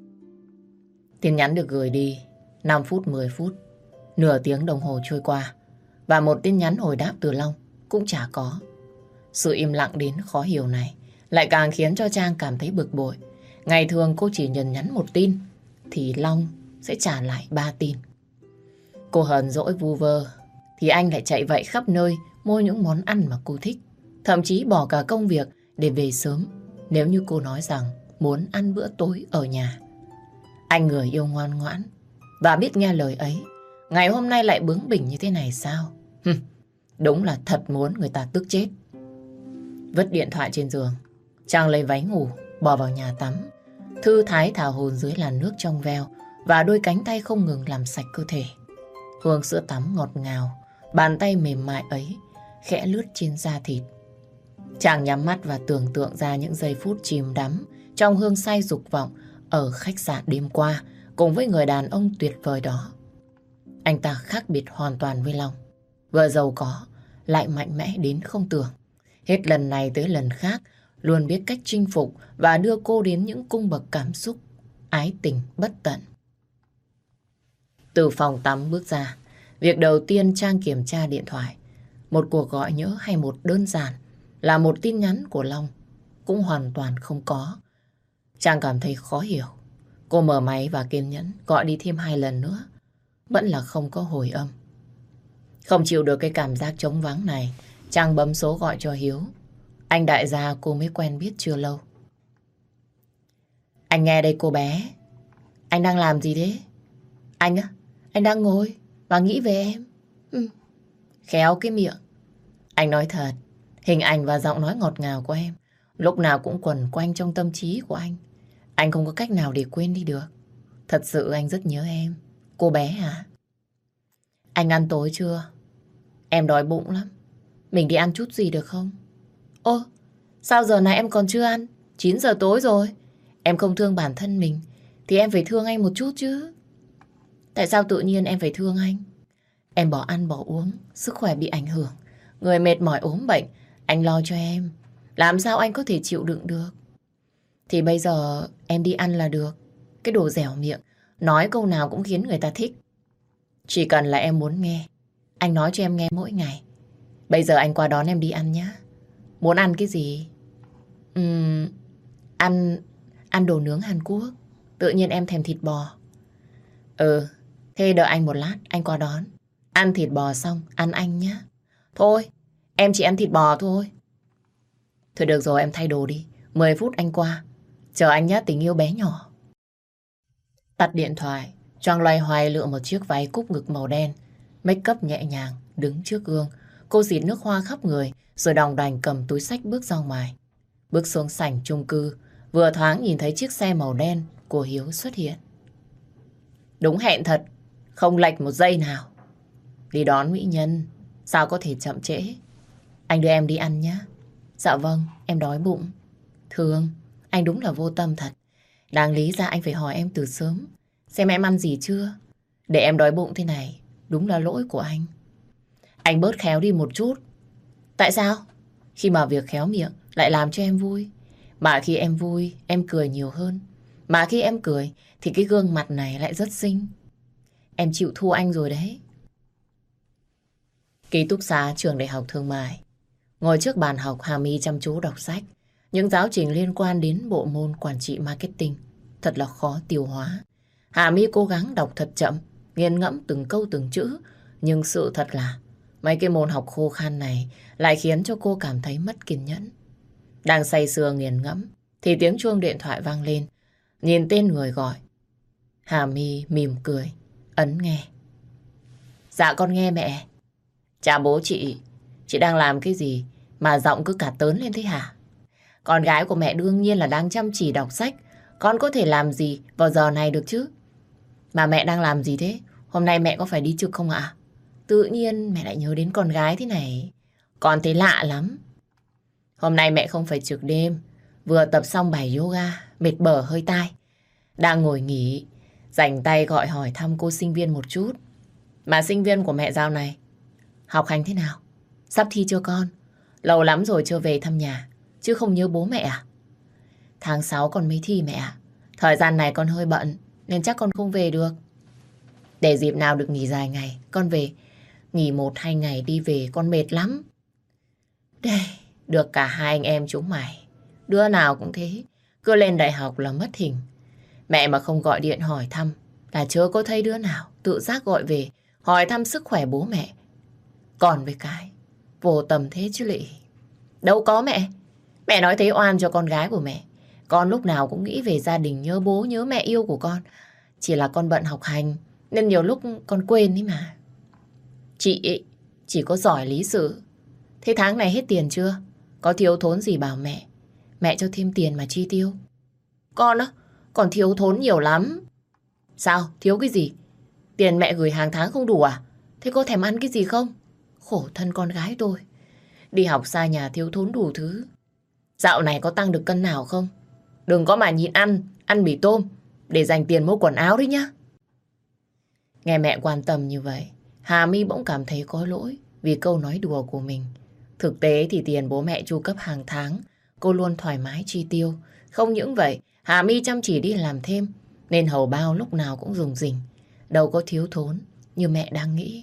Tin nhắn được gửi đi 5 phút 10 phút, nửa tiếng đồng hồ trôi qua và một tin nhắn hồi đáp từ Long cũng chả có. Sự im lặng đến khó hiểu này lại càng khiến cho Trang cảm thấy bực bội. Ngày thường cô chỉ nhận nhắn một tin thì Long sẽ trả lại 3 tin. Cô hờn dỗi vu vơ thì anh lại chạy vậy khắp nơi mua những món ăn mà cô thích, thậm chí bỏ cả công việc để về sớm nếu như cô nói rằng muốn ăn bữa tối ở nhà. Anh người yêu ngoan ngoãn và biết nghe lời ấy, ngày hôm nay lại bướng bỉnh như thế này sao? Đúng là thật muốn người ta tức chết. Vứt điện thoại trên giường, Trang lấy váy ngủ, bỏ vào nhà tắm, thư thái thả hồn dưới làn nước trong veo và đôi cánh tay không ngừng làm sạch cơ thể. Hương sữa tắm ngọt ngào, bàn tay mềm mại ấy khẽ lướt trên da thịt. Chàng nhắm mắt và tưởng tượng ra những giây phút chìm đắm trong hương say dục vọng ở khách sạn đêm qua cùng với người đàn ông tuyệt vời đó. Anh ta khác biệt hoàn toàn với Long. Vừa giàu có, lại mạnh mẽ đến không tưởng. Hết lần này tới lần khác, luôn biết cách chinh phục và đưa cô đến những cung bậc cảm xúc, ái tình bất tận. Từ phòng tắm bước ra, việc đầu tiên Trang kiểm tra điện thoại. Một cuộc gọi nhỡ hay một đơn giản là một tin nhắn của Long cũng hoàn toàn không có. Trang cảm thấy khó hiểu. Cô mở máy và kiên nhẫn gọi đi thêm 2 lần nữa. Vẫn là không có hồi âm. Không chịu được cái cảm giác trống vắng này, Trang bấm số gọi cho Hiếu. Anh đại gia cô mới quen biết chưa lâu. Anh nghe đây cô bé. Anh đang làm gì thế? Anh á? Anh đang ngồi và nghĩ về em. Khéo cái miệng. Anh nói thật, hình ảnh và giọng nói ngọt ngào của em lúc nào cũng quẩn quanh trong tâm trí của anh. Anh không có cách nào để quên đi được. Thật sự anh rất nhớ em. Cô bé à? Anh ăn tối chưa? Em đói bụng lắm. Mình đi ăn chút gì được không? Ô, sao giờ này em còn chưa ăn? 9 giờ tối rồi. Em không thương bản thân mình thì em phải thương anh một chút chứ. Tại sao tự nhiên em phải thương anh? Em bỏ ăn bỏ uống, sức khỏe bị ảnh hưởng, người mệt mỏi ốm bệnh, anh lo cho em. Làm sao anh có thể chịu đựng được? Thì bây giờ em đi ăn là được. Cái đồ dẻo miệng, nói câu nào cũng khiến người ta thích. Chỉ cần là em muốn nghe, anh nói cho em nghe mỗi ngày. Bây giờ anh qua đón em đi ăn nhé. Muốn ăn cái gì? Ăn ăn đồ nướng Hàn Quốc. Tự nhiên em thèm thịt bò. Thế đợi anh một lát, anh qua đón. Ăn thịt bò xong, ăn anh nhé. Thôi, em chỉ ăn thịt bò thôi. Thôi được rồi, em thay đồ đi. 10 phút anh qua. Chờ anh nhé, tình yêu bé nhỏ. Tắt điện thoại, Trang loay hoay lựa một chiếc váy cúc ngực màu đen. Make up nhẹ nhàng, đứng trước gương. Cô xịt nước hoa khắp người, rồi đòng đành cầm túi xách bước ra ngoài. Bước xuống sảnh chung cư, vừa thoáng nhìn thấy chiếc xe màu đen của Hiếu xuất hiện. Đúng hẹn thật, không lệch một giây nào. Đi đón mỹ nhân, sao có thể chậm trễ. Anh đưa em đi ăn nhé. Dạ vâng, em đói bụng. Thương, anh đúng là vô tâm thật. Đáng lý ra anh phải hỏi em từ sớm, xem em ăn gì chưa. Để em đói bụng thế này, đúng là lỗi của anh. Anh bớt khéo đi một chút. Tại sao? Khi mà việc khéo miệng lại làm cho em vui. Mà khi em vui, em cười nhiều hơn. Mà khi em cười, thì cái gương mặt này lại rất xinh. Em chịu thua anh rồi đấy. Ký túc xá trường đại học thương mại. Ngồi trước bàn học, Hà My chăm chú đọc sách. Những giáo trình liên quan đến bộ môn quản trị marketing thật là khó tiêu hóa. Hà My cố gắng đọc thật chậm, nghiền ngẫm từng câu từng chữ. Nhưng sự thật là mấy cái môn học khô khan này lại khiến cho cô cảm thấy mất kiên nhẫn. Đang say sưa nghiền ngẫm thì tiếng chuông điện thoại vang lên. Nhìn tên người gọi, Hà My mỉm cười, ấn nghe. Dạ con nghe mẹ. Chào bố chị đang làm cái gì mà giọng cứ cả tớn lên thế hả? Con gái của mẹ đương nhiên là đang chăm chỉ đọc sách. Con có thể làm gì vào giờ này được chứ? Mà mẹ đang làm gì thế? Hôm nay mẹ có phải đi trực không ạ? Tự nhiên mẹ lại nhớ đến con gái thế này. Con thấy lạ lắm. Hôm nay mẹ không phải trực đêm. Vừa tập xong bài yoga, mệt bở hơi tai. Đang ngồi nghỉ, rảnh tay gọi hỏi thăm cô sinh viên một chút. Mà sinh viên của mẹ dạo này học hành thế nào? Sắp thi chưa con? Lâu lắm rồi chưa về thăm nhà, chứ không nhớ bố mẹ à? Tháng 6 con mới thi mẹ ạ. Thời gian này con hơi bận, nên chắc con không về được. Để dịp nào được nghỉ dài ngày, con về. Nghỉ 1-2 ngày đi về, con mệt lắm. Đây, được cả hai anh em chúng mày. Đứa nào cũng thế, cứ lên đại học là mất hình. Mẹ mà không gọi điện hỏi thăm là chớ có thấy đứa nào tự giác gọi về hỏi thăm sức khỏe bố mẹ. Còn với cái vô tầm thế chứ lị. Đâu có mẹ. Mẹ nói thế oan cho con gái của mẹ. Con lúc nào cũng nghĩ về gia đình, nhớ bố nhớ mẹ yêu của con. Chỉ là con bận học hành nên nhiều lúc con quên ấy mà. Chị ấy chỉ có giỏi lý sự. Thế tháng này hết tiền chưa? Có thiếu thốn gì bảo mẹ. Mẹ cho thêm tiền mà chi tiêu. Con á, còn thiếu thốn nhiều lắm. Sao? Thiếu cái gì? Tiền mẹ gửi hàng tháng không đủ à? Thế có thèm ăn cái gì không? Khổ thân con gái tôi. Đi học xa nhà thiếu thốn đủ thứ. Dạo này có tăng được cân nào không? Đừng có mà nhịn ăn mì tôm để dành tiền mua quần áo đấy nhá. Nghe mẹ quan tâm như vậy, Hà My bỗng cảm thấy có lỗi vì câu nói đùa của mình. Thực tế thì tiền bố mẹ chu cấp hàng tháng, cô luôn thoải mái chi tiêu. Không những vậy, Hà My chăm chỉ đi làm thêm, nên hầu bao lúc nào cũng rủng rỉnh, đâu có thiếu thốn như mẹ đang nghĩ.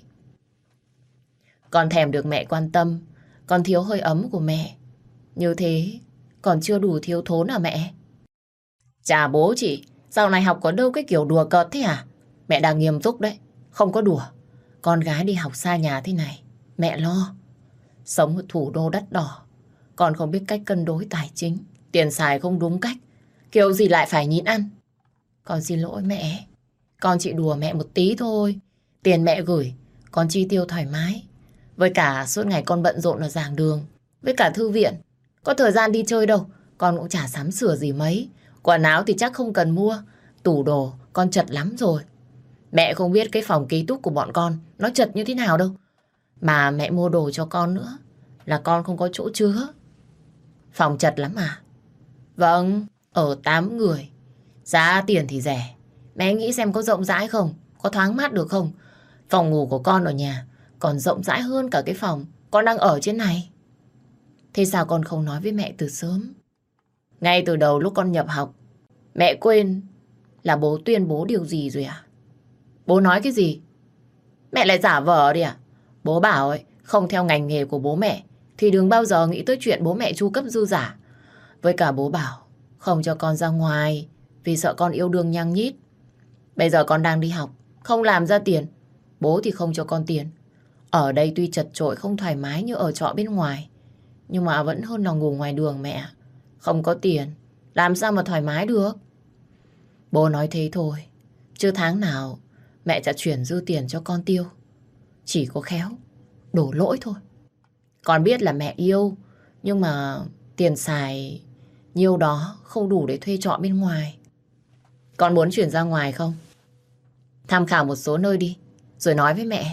Con thèm được mẹ quan tâm, con thiếu hơi ấm của mẹ. Như thế, còn chưa đủ thiếu thốn à mẹ? Chà bố chị, dạo này học có đâu cái kiểu đùa cợt thế à? Mẹ đang nghiêm túc đấy, không có đùa. Con gái đi học xa nhà thế này, mẹ lo. Sống ở thủ đô đắt đỏ, con không biết cách cân đối tài chính, tiền xài không đúng cách, kiểu gì lại phải nhịn ăn. Con xin lỗi mẹ, con chỉ đùa mẹ một tí thôi. Tiền mẹ gửi, con chi tiêu thoải mái. Với cả suốt ngày con bận rộn ở giảng đường, với cả thư viện, có thời gian đi chơi đâu, con cũng chả sắm sửa gì mấy. Quần áo thì chắc không cần mua, tủ đồ con chật lắm rồi. Mẹ không biết cái phòng ký túc của bọn con nó chật như thế nào đâu. Mà mẹ mua đồ cho con nữa là con không có chỗ chứa. Phòng chật lắm à? Vâng, ở 8 người. Giá tiền thì rẻ. Mẹ nghĩ xem có rộng rãi không? Có thoáng mát được không? Phòng ngủ của con ở nhà còn rộng rãi hơn cả cái phòng con đang ở trên này. Thế sao con không nói với mẹ từ sớm? Ngay từ đầu lúc con nhập học, mẹ quên là bố tuyên bố điều gì rồi à? Bố nói cái gì? Mẹ lại giả vờ đi à? Bố bảo ấy, không theo ngành nghề của bố mẹ thì đừng bao giờ nghĩ tới chuyện bố mẹ chu cấp dư giả. Với cả bố bảo không cho con ra ngoài vì sợ con yêu đương nhăng nhít. Bây giờ con đang đi học, không làm ra tiền, bố thì không cho con tiền. Ở đây tuy chật chội không thoải mái như ở trọ bên ngoài, nhưng mà vẫn hơn là ngủ ngoài đường mẹ. Không có tiền, làm sao mà thoải mái được? Bố nói thế thôi, chứ tháng nào mẹ sẽ chuyển dư tiền cho con tiêu. Chỉ có khéo đổ lỗi thôi. Con biết là mẹ yêu, nhưng mà tiền xài nhiêu đó không đủ để thuê trọ bên ngoài. Con muốn chuyển ra ngoài không? Tham khảo một số nơi đi, rồi nói với mẹ.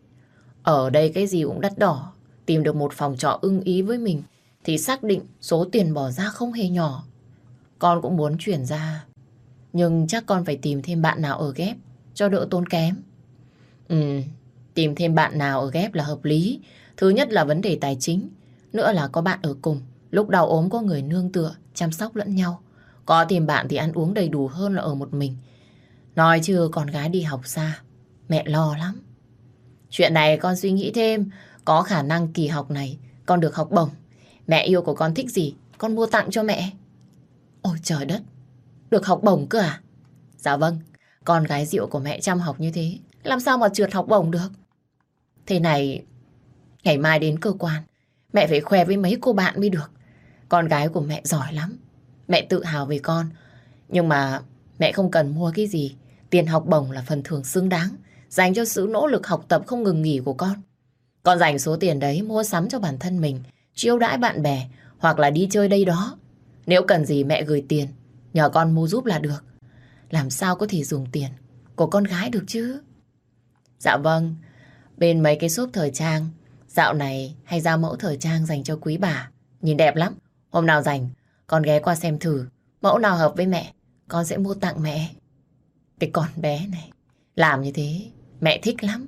Ở đây cái gì cũng đắt đỏ, tìm được một phòng trọ ưng ý với mình thì xác định số tiền bỏ ra không hề nhỏ. Con cũng muốn chuyển ra, nhưng chắc con phải tìm thêm bạn nào ở ghép cho đỡ tốn kém. Tìm thêm bạn nào ở ghép là hợp lý. Thứ nhất là vấn đề tài chính, nữa là có bạn ở cùng, lúc đau ốm có người nương tựa, chăm sóc lẫn nhau. Có tìm bạn thì ăn uống đầy đủ hơn là ở một mình. Nói chứ con gái đi học xa, mẹ lo lắm. Chuyện này con suy nghĩ thêm, có khả năng kỳ học này con được học bổng. Mẹ yêu của con thích gì, con mua tặng cho mẹ. Ôi trời đất, được học bổng cơ à? Dạ vâng, con gái rượu của mẹ chăm học như thế, làm sao mà trượt học bổng được? Thế này, ngày mai đến cơ quan, mẹ phải khoe với mấy cô bạn mới được. Con gái của mẹ giỏi lắm, mẹ tự hào về con. Nhưng mà mẹ không cần mua cái gì, tiền học bổng là phần thưởng xứng đáng dành cho sự nỗ lực học tập không ngừng nghỉ của con. Con dành số tiền đấy mua sắm cho bản thân mình, chiêu đãi bạn bè hoặc là đi chơi đây đó. Nếu cần gì mẹ gửi tiền, nhờ con mua giúp là được. Làm sao có thể dùng tiền của con gái được chứ? Dạ vâng, bên mấy cái shop thời trang dạo này hay ra mẫu thời trang dành cho quý bà, nhìn đẹp lắm. Hôm nào rảnh con ghé qua xem thử, mẫu nào hợp với mẹ con sẽ mua tặng mẹ. Cái con bé này làm như thế mẹ thích lắm.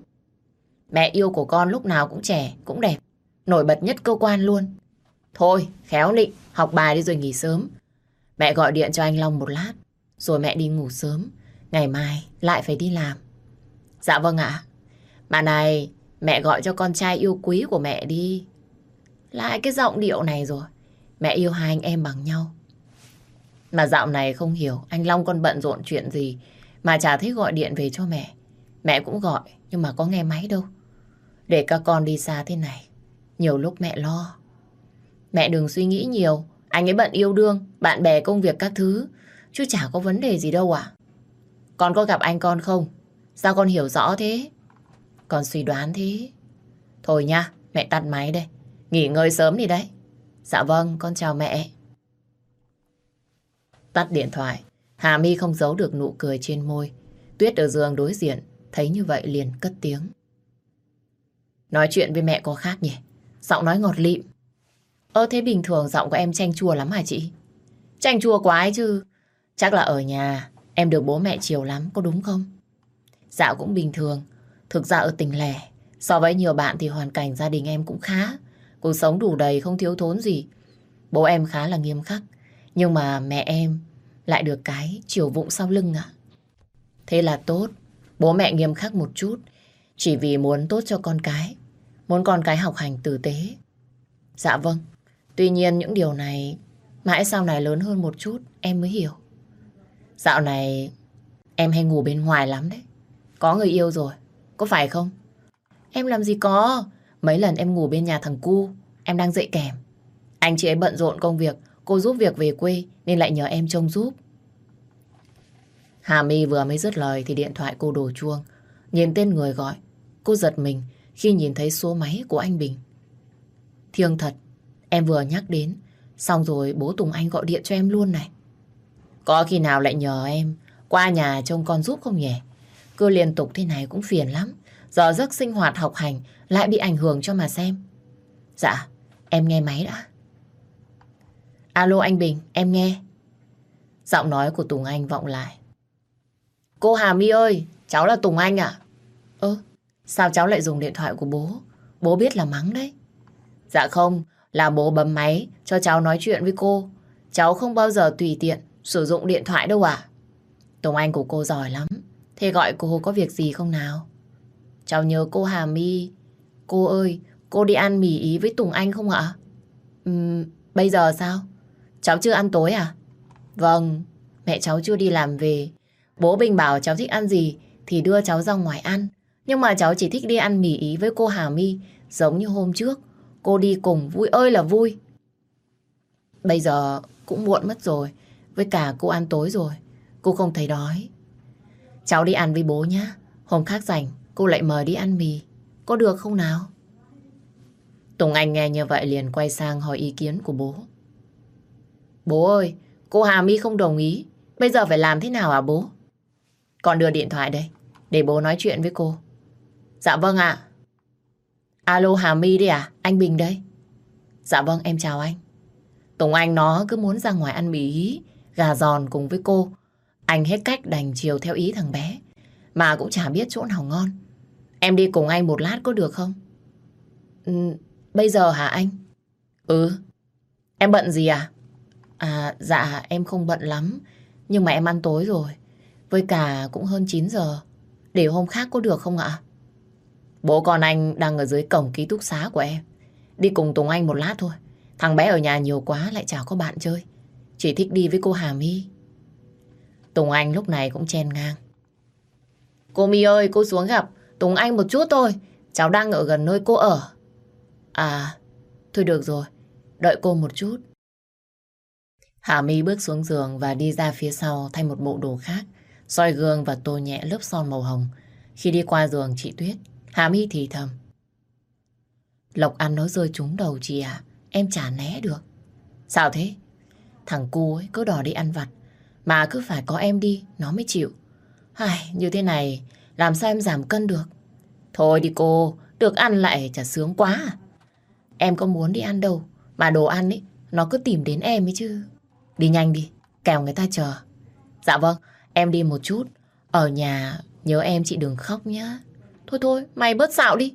Mẹ yêu của con lúc nào cũng trẻ, cũng đẹp, nổi bật nhất cơ quan luôn. Thôi, khéo nịnh, học bài đi rồi nghỉ sớm. Mẹ gọi điện cho anh Long một lát, rồi mẹ đi ngủ sớm. Ngày mai lại phải đi làm. Dạ vâng ạ. Mà này, mẹ gọi cho con trai yêu quý của mẹ đi. Lại cái giọng điệu này rồi. Mẹ yêu hai anh em bằng nhau. Mà dạo này không hiểu anh Long con bận rộn chuyện gì mà chả thấy gọi điện về cho mẹ. Mẹ cũng gọi nhưng mà có nghe máy đâu. Để các con đi xa thế này, nhiều lúc mẹ lo. Mẹ đừng suy nghĩ nhiều, anh ấy bận yêu đương, bạn bè, công việc các thứ, chứ chả có vấn đề gì đâu à. Con có gặp anh con không? Sao con hiểu rõ thế? Con suy đoán thế. Thôi nha, mẹ tắt máy đây. Nghỉ ngơi sớm đi đấy. Dạ vâng, con chào mẹ. Tắt điện thoại, Hà My không giấu được nụ cười trên môi. Tuyết ở giường đối diện thấy như vậy liền cất tiếng. Nói chuyện với mẹ có khác nhỉ? Giọng nói ngọt lịm. Thế bình thường giọng của em chanh chua lắm hả chị? Chanh chua quá ấy chứ. Chắc là ở nhà em được bố mẹ chiều lắm, có đúng không? Dạo cũng bình thường. Thực ra ở tỉnh lẻ, so với nhiều bạn thì hoàn cảnh gia đình em cũng khá. Cuộc sống đủ đầy, không thiếu thốn gì. Bố em khá là nghiêm khắc, nhưng mà mẹ em lại được cái chiều vụng sau lưng ạ. Thế là tốt. Bố mẹ nghiêm khắc một chút, chỉ vì muốn tốt cho con cái. Muốn con cái học hành tử tế. Dạ vâng. Tuy nhiên những điều này mãi sau này lớn hơn một chút em mới hiểu. Dạo này em hay ngủ bên ngoài lắm đấy. Có người yêu rồi, có phải không? Em làm gì có. Mấy lần em ngủ bên nhà thằng cu, em đang dạy kèm. Anh chị ấy bận rộn công việc, cô giúp việc về quê nên lại nhờ em trông giúp. Hà My vừa mới dứt lời thì điện thoại cô đổ chuông. Nhìn tên người gọi, cô giật mình khi nhìn thấy số máy của anh Bình. Thiêng thật, em vừa nhắc đến, xong rồi bố Tùng Anh gọi điện cho em luôn này. Có khi nào lại nhờ em qua nhà trông con giúp không nhỉ? Cứ liên tục thế này cũng phiền lắm. Giờ giấc sinh hoạt học hành lại bị ảnh hưởng cho mà xem. Dạ, em nghe máy đã. Alo anh Bình, em nghe. Giọng nói của Tùng Anh vọng lại. Cô Hà My ơi, cháu là Tùng Anh ạ. Sao cháu lại dùng điện thoại của bố? Bố biết là mắng đấy. Dạ không, là bố bấm máy cho cháu nói chuyện với cô. Cháu không bao giờ tùy tiện sử dụng điện thoại đâu ạ. Tùng Anh của cô giỏi lắm. Thế gọi cô có việc gì không nào? Cháu nhớ cô Hà My. Cô ơi, cô đi ăn mì Ý với Tùng Anh không ạ? Bây giờ sao? Cháu chưa ăn tối à? Vâng, mẹ cháu chưa đi làm về. Bố Bình bảo cháu thích ăn gì thì đưa cháu ra ngoài ăn. Nhưng mà cháu chỉ thích đi ăn mì Ý với cô Hà My. Giống như hôm trước, cô đi cùng vui ơi là vui. Bây giờ cũng muộn mất rồi. Với cả cô ăn tối rồi. Cô không thấy đói. Cháu đi ăn với bố nhá. Hôm khác rảnh cô lại mời đi ăn mì. Có được không nào? Tùng Anh nghe như vậy liền quay sang hỏi ý kiến của bố. Bố ơi, cô Hà My không đồng ý. Bây giờ phải làm thế nào hả bố? Con đưa điện thoại đây, để bố nói chuyện với cô. Dạ vâng ạ. Alo Hà My đi à? Anh Bình đây. Dạ vâng, em chào anh. Tùng Anh nó cứ muốn ra ngoài ăn mì Ý, gà giòn cùng với cô. Anh hết cách đành chiều theo ý thằng bé. Mà cũng chả biết chỗ nào ngon. Em đi cùng anh một lát có được không? Bây giờ hả anh? Em bận gì à? Dạ em không bận lắm. Nhưng mà em ăn tối rồi. Với cả cũng hơn 9 giờ. Để hôm khác có được không ạ? Bố con anh đang ở dưới cổng ký túc xá của em. Đi cùng Tùng Anh một lát thôi. Thằng bé ở nhà nhiều quá lại chả có bạn chơi. Chỉ thích đi với cô Hà My. Tùng Anh lúc này cũng chen ngang. Cô My ơi, cô xuống gặp Tùng Anh một chút thôi. Cháu đang ở gần nơi cô ở. Thôi được rồi. Đợi cô một chút. Hà My bước xuống giường và đi ra phía sau thay một bộ đồ khác. Soi gương và tô nhẹ lớp son màu hồng. Khi đi qua giường chị Tuyết, Hà My thì thầm. Lộc ăn nó rơi trúng đầu chị à. Em chả né được. Sao thế? Thằng cu ấy cứ đòi đi ăn vặt. Mà cứ phải có em đi nó mới chịu. Như thế này làm sao em giảm cân được? Thôi đi cô, được ăn lại chả sướng quá à. Em có muốn đi ăn đâu. Mà đồ ăn ấy nó cứ tìm đến em ấy chứ. Đi nhanh đi, kẻo người ta chờ. Dạ vâng, em đi một chút. Ở nhà nhớ em chị đừng khóc nhá. Thôi, mày bớt xạo đi.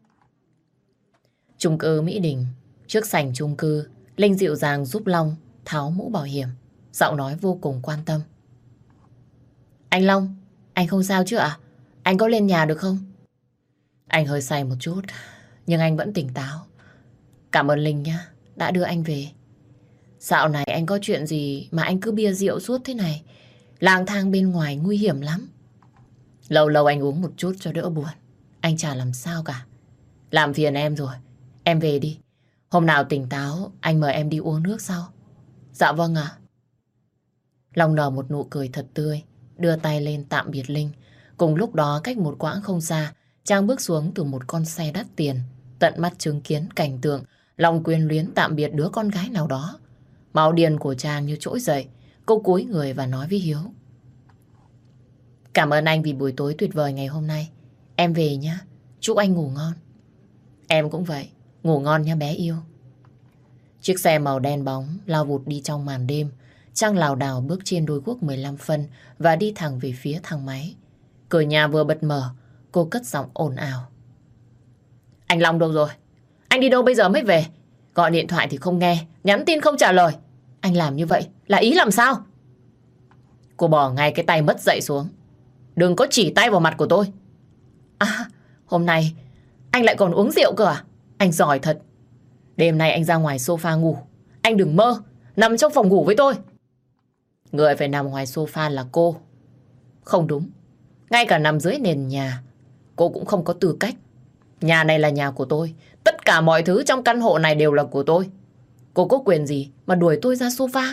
Chung cư Mỹ Đình. Trước sảnh chung cư, Linh dịu dàng giúp Long tháo mũ bảo hiểm. Giọng nói vô cùng quan tâm. Anh Long, anh không sao chứ ạ? Anh có lên nhà được không? Anh hơi say một chút, nhưng anh vẫn tỉnh táo. Cảm ơn Linh nhá, đã đưa anh về. Dạo này anh có chuyện gì mà anh cứ bia rượu suốt thế này? Lang thang bên ngoài nguy hiểm lắm. Lâu lâu anh uống một chút cho đỡ buồn. Anh chả làm sao cả. Làm phiền em rồi. Em về đi. Hôm nào tỉnh táo anh mời em đi uống nước sau. Dạ vâng ạ. Long nở một nụ cười thật tươi, đưa tay lên tạm biệt Linh. Cùng lúc đó cách một quãng không xa, Trang bước xuống từ một con xe đắt tiền. Tận mắt chứng kiến cảnh tượng Long quyến luyến tạm biệt đứa con gái nào đó. Máu điên của Trang như trỗi dậy. Cô cúi người và nói với Hiếu. Cảm ơn anh vì buổi tối tuyệt vời ngày hôm nay. Em về nhé. Chúc anh ngủ ngon. Em cũng vậy. Ngủ ngon nha bé yêu. Chiếc xe màu đen bóng lao vụt đi trong màn đêm. Trang lảo đảo bước trên đôi guốc 15 phân và đi thẳng về phía thang máy. Cửa nhà vừa bật mở, cô cất giọng ồn ào. Anh Long đâu rồi? Anh đi đâu bây giờ mới về? Gọi điện thoại thì không nghe, nhắn tin không trả lời. Anh làm như vậy là ý làm sao? Cô bỏ ngay cái tay mất dậy xuống. Đừng có chỉ tay vào mặt của tôi. À, hôm nay anh lại còn uống rượu cơ à? Anh giỏi thật. Đêm nay anh ra ngoài sofa ngủ. Anh đừng mơ nằm trong phòng ngủ với tôi. Người phải nằm ngoài sofa là cô. Không đúng. Ngay cả nằm dưới nền nhà cô cũng không có tư cách. Nhà này là nhà của tôi. Tất cả mọi thứ trong căn hộ này đều là của tôi. Cô có quyền gì mà đuổi tôi ra sofa?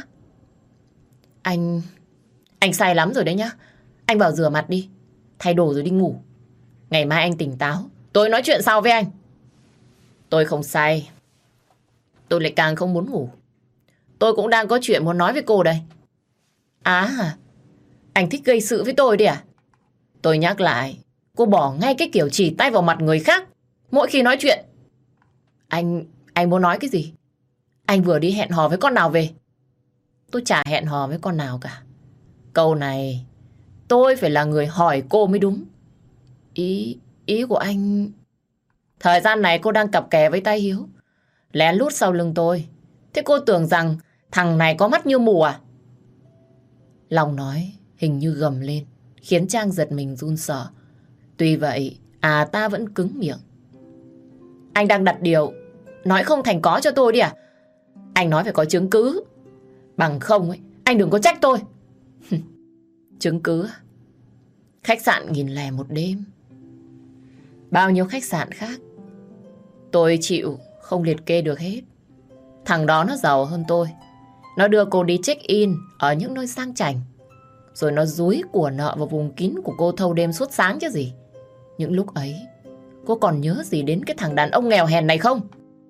Anh say lắm rồi đấy nhá. Anh vào rửa mặt đi, thay đồ rồi đi ngủ. Ngày mai anh tỉnh táo, tôi nói chuyện sau với anh. Tôi không say. Tôi lại càng không muốn ngủ. Tôi cũng đang có chuyện muốn nói với cô đây. À, anh thích gây sự với tôi đi à? Tôi nhắc lại, cô bỏ ngay cái kiểu chỉ tay vào mặt người khác mỗi khi nói chuyện. Anh muốn nói cái gì? Anh vừa đi hẹn hò với con nào về? Tôi chả hẹn hò với con nào cả. Câu này tôi phải là người hỏi cô mới đúng. Ý của anh... Thời gian này cô đang cặp kè với tay Hiếu, lén lút sau lưng tôi. Thế cô tưởng rằng thằng này có mắt như mù à? Long nói hình như gầm lên, khiến Trang giật mình run sợ. Tuy vậy, ta vẫn cứng miệng. Anh đang đặt điều nói không thành có cho tôi đi à? Anh nói phải có chứng cứ. Bằng không ấy, anh đừng có trách tôi. Chứng cứ? Khách sạn 1001 đêm. Bao nhiêu khách sạn khác tôi chịu không liệt kê được hết. Thằng đó nó giàu hơn tôi. Nó đưa cô đi check-in ở những nơi sang chảnh, rồi nó dúi của nợ vào vùng kín của cô thâu đêm suốt sáng chứ gì. Những lúc ấy cô còn nhớ gì đến cái thằng đàn ông nghèo hèn này không?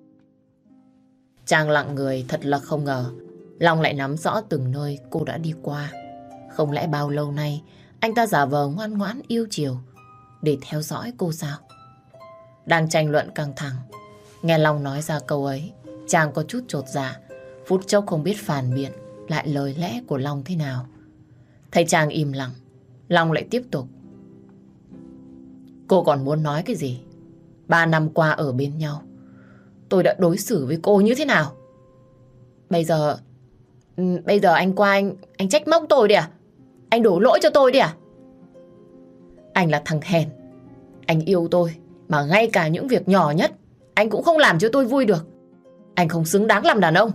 Trang lặng người, thật là không ngờ Long lại nắm rõ từng nơi cô đã đi qua. Không lẽ bao lâu nay anh ta giả vờ ngoan ngoãn yêu chiều để theo dõi cô sao? Đang tranh luận căng thẳng, nghe Long nói ra câu ấy, Trang có chút chột dạ, phút chốc không biết phản biện lại lời lẽ của Long thế nào. Thấy Trang im lặng, Long lại tiếp tục. Cô còn muốn nói cái gì? 3 năm qua ở bên nhau, tôi đã đối xử với cô như thế nào? Bây giờ anh qua anh trách móc tôi đi à? Anh đổ lỗi cho tôi đi à? Anh là thằng hèn. Anh yêu tôi mà ngay cả những việc nhỏ nhất anh cũng không làm cho tôi vui được. Anh không xứng đáng làm đàn ông.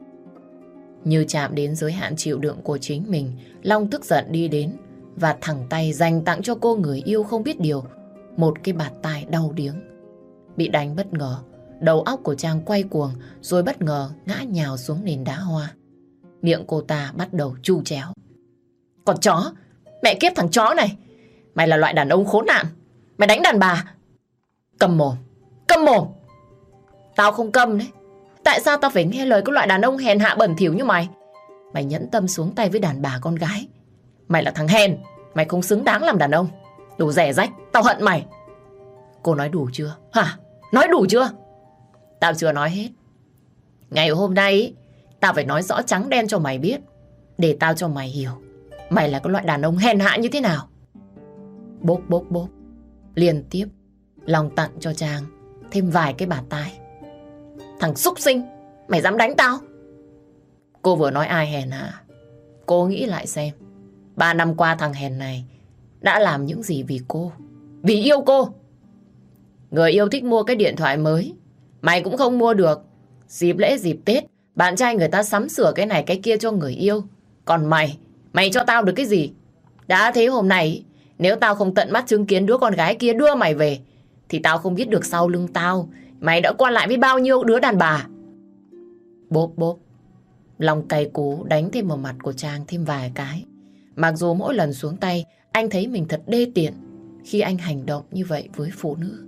Như chạm đến giới hạn chịu đựng của chính mình, Long tức giận đi đến và thẳng tay dành tặng cho cô người yêu không biết điều một cái bạt tai đau điếng. Bị đánh bất ngờ, đầu óc của Trang quay cuồng rồi bất ngờ ngã nhào xuống nền đá hoa. Miệng cô ta bắt đầu chu chéo. Còn chó, mẹ kiếp thằng chó này, mày là loại đàn ông khốn nạn. Mày đánh đàn bà. Câm mồm, câm mồm. Tao không câm đấy. Tại sao tao phải nghe lời cái loại đàn ông hèn hạ bẩn thỉu như mày? Mày nhẫn tâm xuống tay với đàn bà con gái. Mày là thằng hèn. Mày không xứng đáng làm đàn ông. Đồ rẻ rách, tao hận mày. Cô nói đủ chưa? Hả? Nói đủ chưa? Tao chưa nói hết. Ngày hôm nay tao phải nói rõ trắng đen cho mày biết, để tao cho mày hiểu mày là cái loại đàn ông hèn hạ như thế nào. Bốp bốp bốp. Liên tiếp Long tặng cho Trang thêm vài cái bạt tai. Thằng súc sinh, mày dám đánh tao? Cô vừa nói ai hèn hạ? Cô nghĩ lại xem, 3 năm qua thằng hèn này đã làm những gì vì cô, vì yêu cô. Người yêu thích mua cái điện thoại mới, mày cũng không mua được. Dịp lễ dịp Tết, bạn trai người ta sắm sửa cái này cái kia cho người yêu. Còn mày cho tao được cái gì? Đã thế hôm nay, nếu tao không tận mắt chứng kiến đứa con gái kia đưa mày về, thì tao không biết được sau lưng tao mày đã qua lại với bao nhiêu đứa đàn bà. Bốp bốp. Long cay cú đánh thêm vào mặt của Trang thêm vài cái. Mặc dù mỗi lần xuống tay anh thấy mình thật đê tiện khi anh hành động như vậy với phụ nữ.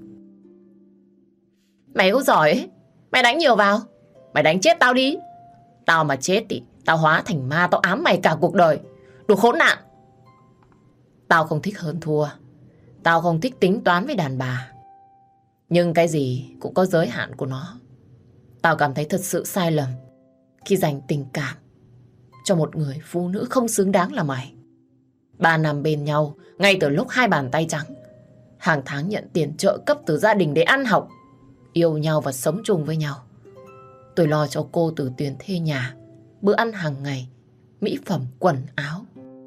Mày có giỏi ấy. Mày đánh nhiều vào. Mày đánh chết tao đi. Tao mà chết thì tao hóa thành ma, tao ám mày cả cuộc đời. Đồ khốn nạn. Tao không thích hơn thua. Tao không thích tính toán với đàn bà. Nhưng cái gì cũng có giới hạn của nó. Tao cảm thấy thật sự sai lầm khi dành tình cảm cho một người phụ nữ không xứng đáng là mày. 3 năm bên nhau, ngay từ lúc hai bàn tay trắng. Hàng tháng nhận tiền trợ cấp từ gia đình để ăn học, yêu nhau và sống chung với nhau. Tôi lo cho cô từ tiền thuê nhà, bữa ăn hàng ngày, mỹ phẩm, quần áo.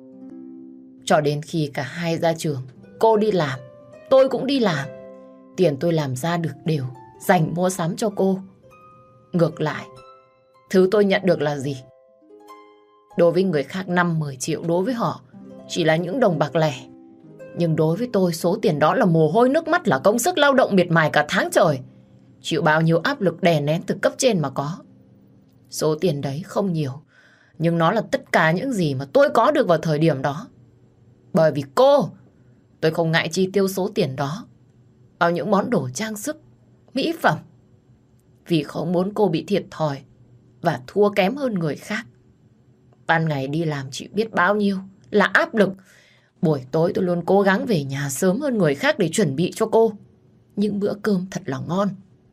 Cho đến khi cả hai ra trường, cô đi làm, tôi cũng đi làm. Tiền tôi làm ra được đều dành mua sắm cho cô. Ngược lại, thứ tôi nhận được là gì? Đối với người khác 5-10 triệu, đối với họ chỉ là những đồng bạc lẻ. Nhưng đối với tôi, số tiền đó là mồ hôi nước mắt, là công sức lao động miệt mài cả tháng trời. Chịu bao nhiêu áp lực đè nén từ cấp trên mà có. Số tiền đấy không nhiều, nhưng nó là tất cả những gì mà tôi có được vào thời điểm đó. Bởi vì cô, tôi không ngại chi tiêu số tiền đó vào những món đồ trang sức, mỹ phẩm. Vì không muốn cô bị thiệt thòi và thua kém hơn người khác. Ban ngày đi làm chị biết bao nhiêu là áp lực. Buổi tối tôi luôn cố gắng về nhà sớm hơn người khác để chuẩn bị cho cô những bữa cơm thật là ngon.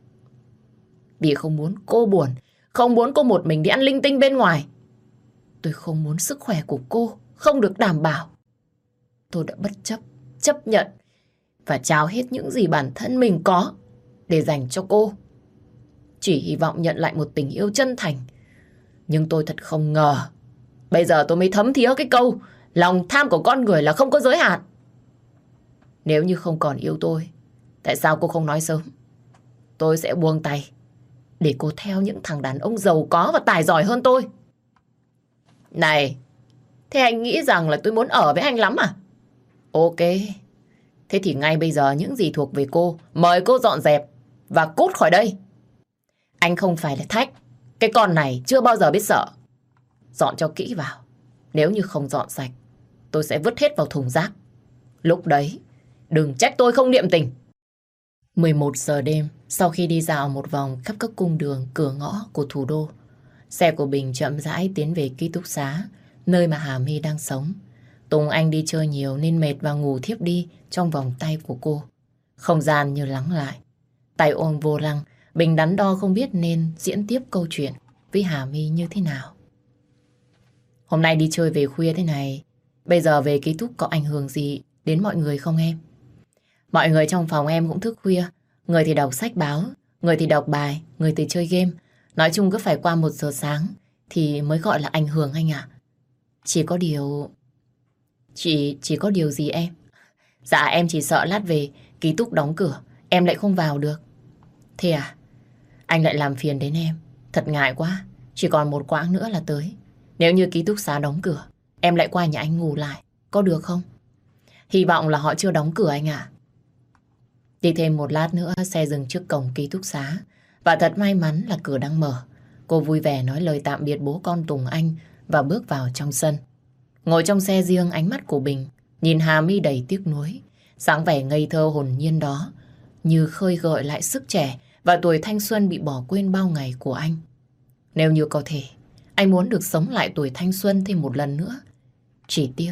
Vì không muốn cô buồn, không muốn cô một mình đi ăn linh tinh bên ngoài. Tôi không muốn sức khỏe của cô không được đảm bảo. Tôi đã bất chấp, chấp nhận và trao hết những gì bản thân mình có để dành cho cô. Chỉ hy vọng nhận lại một tình yêu chân thành. Nhưng tôi thật không ngờ, bây giờ tôi mới thấm thía cái câu lòng tham của con người là không có giới hạn. Nếu như không còn yêu tôi, tại sao cô không nói sớm? Tôi sẽ buông tay để cô theo những thằng đàn ông giàu có và tài giỏi hơn tôi. Này, thế anh nghĩ rằng là tôi muốn ở với anh lắm à? Ok, thế thì ngay bây giờ những gì thuộc về cô, mời cô dọn dẹp và cút khỏi đây. Anh không phải là thách, cái con này chưa bao giờ biết sợ. Dọn cho kỹ vào. Nếu như không dọn sạch, tôi sẽ vứt hết vào thùng rác. Lúc đấy, đừng trách tôi không niệm tình. 11 giờ đêm, sau khi đi dạo một vòng khắp các cung đường, cửa ngõ của thủ đô, xe của Bình chậm rãi tiến về ký túc xá, nơi mà Hà My đang sống. Tùng Anh đi chơi nhiều nên mệt và ngủ thiếp đi trong vòng tay của cô. Không gian như lắng lại. Tay ôm vô lăng, Bình đắn đo không biết nên diễn tiếp câu chuyện với Hà My như thế nào. Hôm nay đi chơi về khuya thế này, bây giờ về ký túc có ảnh hưởng gì đến mọi người không em? Mọi người trong phòng em cũng thức khuya. Người thì đọc sách báo, người thì đọc bài, người thì chơi game. Nói chung cứ phải qua 1 giờ sáng thì mới gọi là ảnh hưởng anh ạ. Chỉ có điều... Chỉ có điều gì em? Dạ em chỉ sợ lát về ký túc đóng cửa, em lại không vào được. Thế à? Anh lại làm phiền đến em. Thật ngại quá. Chỉ còn một quãng nữa là tới. Nếu như ký túc xá đóng cửa, em lại qua nhà anh ngủ lại, có được không? Hy vọng là họ chưa đóng cửa anh ạ. Đi thêm một lát nữa, xe dừng trước cổng ký túc xá. Và thật may mắn là cửa đang mở. Cô vui vẻ nói lời tạm biệt bố con Tùng Anh và bước vào trong sân. Ngồi trong xe riêng, ánh mắt của Bình nhìn Hà My đầy tiếc nuối. Sáng vẻ ngây thơ hồn nhiên đó như khơi gợi lại sức trẻ và tuổi thanh xuân bị bỏ quên bao ngày của anh. Nếu như có thể, anh muốn được sống lại tuổi thanh xuân thêm một lần nữa. Chỉ tiếc...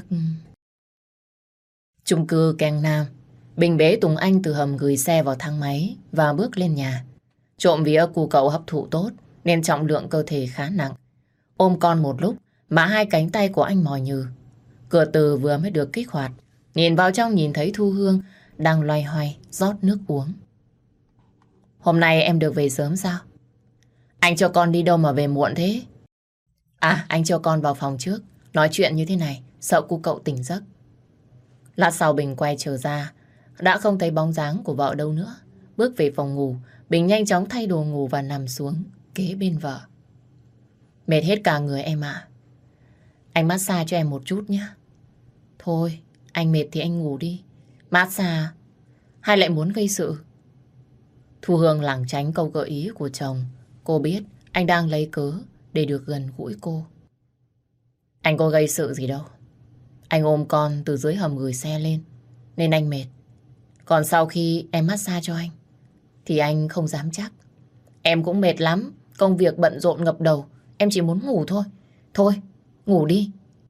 Chung cư Keng Nam. Bình bế Tùng Anh từ hầm gửi xe vào thang máy và bước lên nhà. Trộm vía cu cậu hấp thụ tốt nên trọng lượng cơ thể khá nặng. Ôm con một lúc mà hai cánh tay của anh mỏi nhừ. Cửa từ vừa mới được kích hoạt. Nhìn vào trong nhìn thấy Thu Hương đang loay hoay rót nước uống. Hôm nay em được về sớm sao? Anh cho con đi đâu mà về muộn thế? À, anh cho con vào phòng trước. Nói chuyện như thế này, sợ cu cậu tỉnh giấc. Lát sau Bình quay trở ra, đã không thấy bóng dáng của vợ đâu nữa. Bước về phòng ngủ, Bình nhanh chóng thay đồ ngủ và nằm xuống kế bên vợ. Mệt hết cả người em ạ. Anh massage cho em một chút nhé. Thôi, anh mệt thì anh ngủ đi. Massage hay lại muốn gây sự? Thu Hương lảng tránh câu gợi ý của chồng. Cô biết anh đang lấy cớ để được gần gũi cô. Anh có gây sự gì đâu. Anh ôm con từ dưới hầm gửi xe lên nên anh mệt. Còn sau khi em massage cho anh thì anh không dám chắc. Em cũng mệt lắm. Công việc bận rộn ngập đầu. Em chỉ muốn ngủ thôi. Thôi, ngủ đi.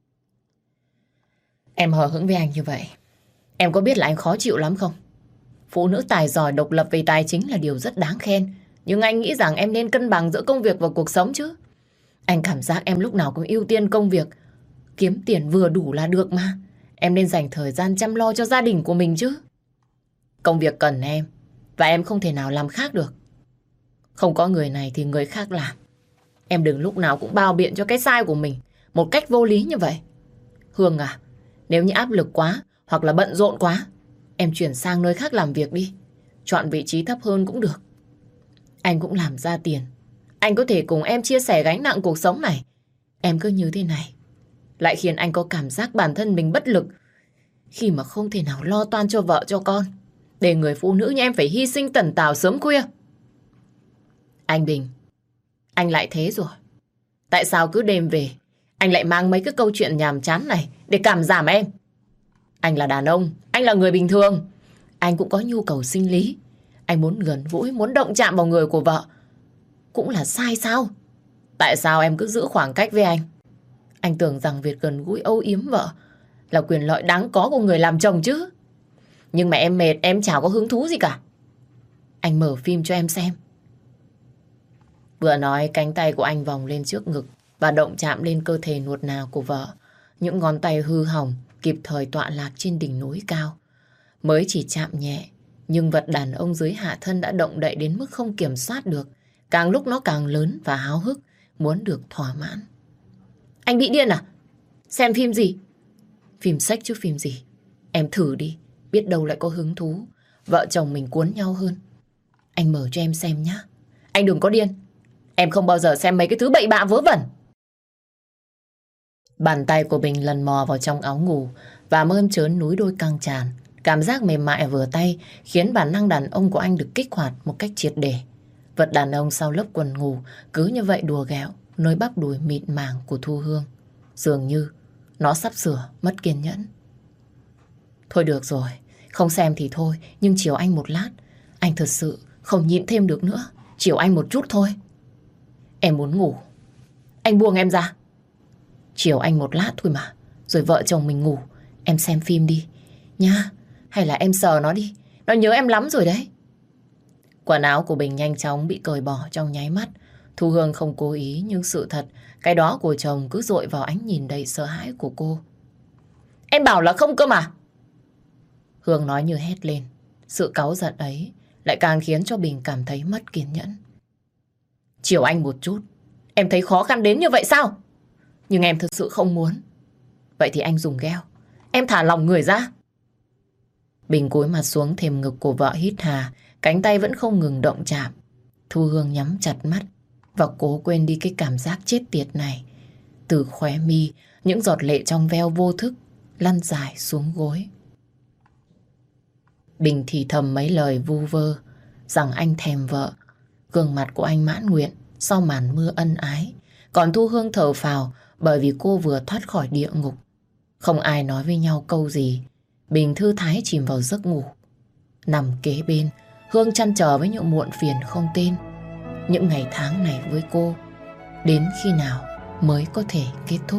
Em hờ hững với anh như vậy, em có biết là anh khó chịu lắm không? Phụ nữ tài giỏi độc lập về tài chính là điều rất đáng khen. Nhưng anh nghĩ rằng em nên cân bằng giữa công việc và cuộc sống chứ. Anh cảm giác em lúc nào cũng ưu tiên công việc. Kiếm tiền vừa đủ là được mà. em nên dành thời gian chăm lo cho gia đình của mình chứ. Công việc cần em, và em không thể nào làm khác được. Không có người này thì người khác làm. Em đừng lúc nào cũng bao biện cho cái sai của mình một cách vô lý như vậy. Hương à, nếu như áp lực quá hoặc là bận rộn quá, em chuyển sang nơi khác làm việc đi. Chọn vị trí thấp hơn cũng được. Anh cũng làm ra tiền. Anh có thể cùng em chia sẻ gánh nặng cuộc sống này. Em cứ như thế này lại khiến anh có cảm giác bản thân mình bất lực khi mà không thể nào lo toan cho vợ cho con, để người phụ nữ như em phải hy sinh tần tảo sớm khuya. Anh Bình, anh lại thế rồi. Tại sao cứ đêm về anh lại mang mấy cái câu chuyện nhàm chán này để cảm giảm em? Anh là đàn ông, anh là người bình thường. Anh cũng có nhu cầu sinh lý. Anh muốn gần gũi, muốn động chạm vào người của vợ. Cũng là sai sao? Tại sao em cứ giữ khoảng cách với anh? Anh tưởng rằng việc gần gũi âu yếm vợ là quyền lợi đáng có của người làm chồng chứ. Nhưng mà em mệt, em chả có hứng thú gì cả. Anh mở phim cho em xem. Vừa nói, cánh tay của anh vòng lên trước ngực và động chạm lên cơ thể nuột nà của vợ. Những ngón tay hư hỏng kịp thời tọa lạc trên đỉnh núi cao. Mới chỉ chạm nhẹ, nhưng vật đàn ông dưới hạ thân đã động đậy đến mức không kiểm soát được. Càng lúc nó càng lớn và háo hức, muốn được thỏa mãn. Anh bị điên à? Xem phim gì? Phim sex chứ phim gì? Em thử đi, biết đâu lại có hứng thú. Vợ chồng mình cuốn nhau hơn. Anh mở cho em xem nhá. Anh đừng có điên. Em không bao giờ xem mấy cái thứ bậy bạ vớ vẩn. Bàn tay của Bình lần mò vào trong áo ngủ và mơn trớn núi đôi căng tràn. Cảm giác mềm mại vừa tay khiến bản năng đàn ông của anh được kích hoạt một cách triệt để. Vật đàn ông sau lớp quần ngủ cứ như vậy đùa ghẹo nơi bắp đùi mịn màng của Thu Hương. Dường như nó sắp sửa mất kiên nhẫn. Thôi được rồi, không xem thì thôi, nhưng chiều anh một lát. Anh thật sự không nhịn thêm được nữa. Chiều anh một chút thôi. Em muốn ngủ. Anh buông em ra. Chiều anh một lát thôi mà. Rồi vợ chồng mình ngủ. Em xem phim đi nha. Hay là em sờ nó đi. Nó nhớ em lắm rồi đấy. Quần áo của Bình nhanh chóng bị cởi bỏ trong nháy mắt. Thu Hương không cố ý, nhưng sự thật cái đó của chồng cứ dội vào ánh nhìn đầy sợ hãi của cô. Em bảo là không cơ mà. Hương nói như hét lên. Sự cáu giận ấy lại càng khiến cho Bình cảm thấy mất kiên nhẫn. Chiều anh một chút. Em thấy khó khăn đến như vậy sao? Nhưng em thực sự không muốn. Vậy thì anh dùng gheo. Em thả lòng người ra. Bình cúi mặt xuống thềm ngực của vợ hít hà. Cánh tay vẫn không ngừng động chạm. Thu Hương nhắm chặt mắt và cố quên đi cái cảm giác chết tiệt này. Từ khóe mi, những giọt lệ trong veo vô thức lăn dài xuống gối. Bình thì thầm mấy lời vu vơ rằng anh thèm vợ. Gương mặt của anh mãn nguyện sau màn mưa ân ái. Còn Thu Hương thở phào bởi vì cô vừa thoát khỏi địa ngục. Không ai nói với nhau câu gì. Bình thư thái chìm vào giấc ngủ. Nằm kế bên, Hương chăn trở với những muộn phiền không tên. Những ngày tháng này với cô đến khi nào mới có thể kết thúc?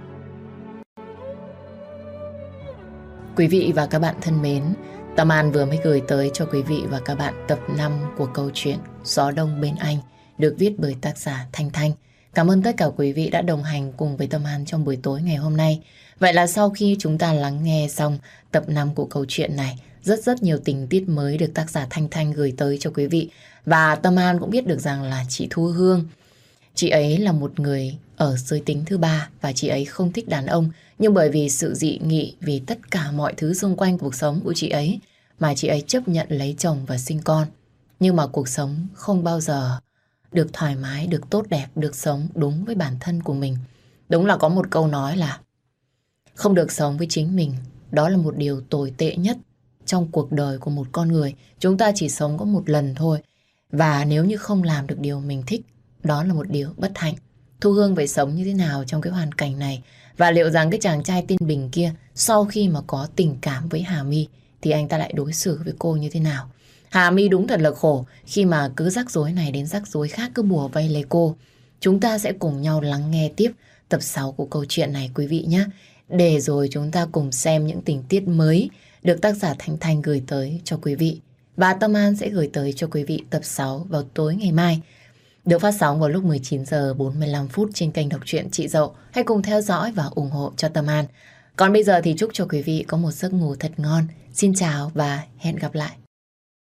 Quý vị và các bạn thân mến, Tâm An vừa mới gửi tới cho quý vị và các bạn tập 5 của câu chuyện Gió Đông Bên Anh, được viết bởi tác giả Thanh Thanh. Cảm ơn tất cả quý vị đã đồng hành cùng với Tâm An trong buổi tối ngày hôm nay. Vậy là sau khi chúng ta lắng nghe xong tập 5 của câu chuyện này, rất nhiều tình tiết mới được tác giả Thanh Thanh gửi tới cho quý vị. Và Tâm An cũng biết được rằng là chị Thu Hương, chị ấy là một người ở giới tính thứ ba và chị ấy không thích đàn ông. Nhưng bởi vì sự dị nghị, vì tất cả mọi thứ xung quanh cuộc sống của chị ấy mà chị ấy chấp nhận lấy chồng và sinh con. Nhưng mà cuộc sống không bao giờ được thoải mái, được tốt đẹp, được sống đúng với bản thân của mình. Đúng là có một câu nói là không được sống với chính mình, đó là một điều tồi tệ nhất trong cuộc đời của một con người. Chúng ta chỉ sống có một lần thôi. Và nếu như không làm được điều mình thích, đó là một điều bất hạnh. Thu Hương phải sống như thế nào trong cái hoàn cảnh này? Và liệu rằng cái chàng trai tên Bình kia sau khi mà có tình cảm với Hà My thì anh ta lại đối xử với cô như thế nào? Hà My đúng thật là khổ khi mà cứ rắc rối này đến rắc rối khác cứ bùa vây lấy cô. Chúng ta sẽ cùng nhau lắng nghe tiếp tập 6 của câu chuyện này quý vị nhé. Để rồi chúng ta cùng xem những tình tiết mới được tác giả Thanh Thanh gửi tới cho quý vị. Và Tâm An sẽ gửi tới cho quý vị tập 6 vào tối ngày mai, được phát sóng vào lúc 19 giờ 45 phút trên kênh Đọc truyện Chị Dậu. Hãy cùng theo dõi và ủng hộ cho Tâm An. Còn bây giờ thì chúc cho quý vị có một giấc ngủ thật ngon. Xin chào và hẹn gặp lại.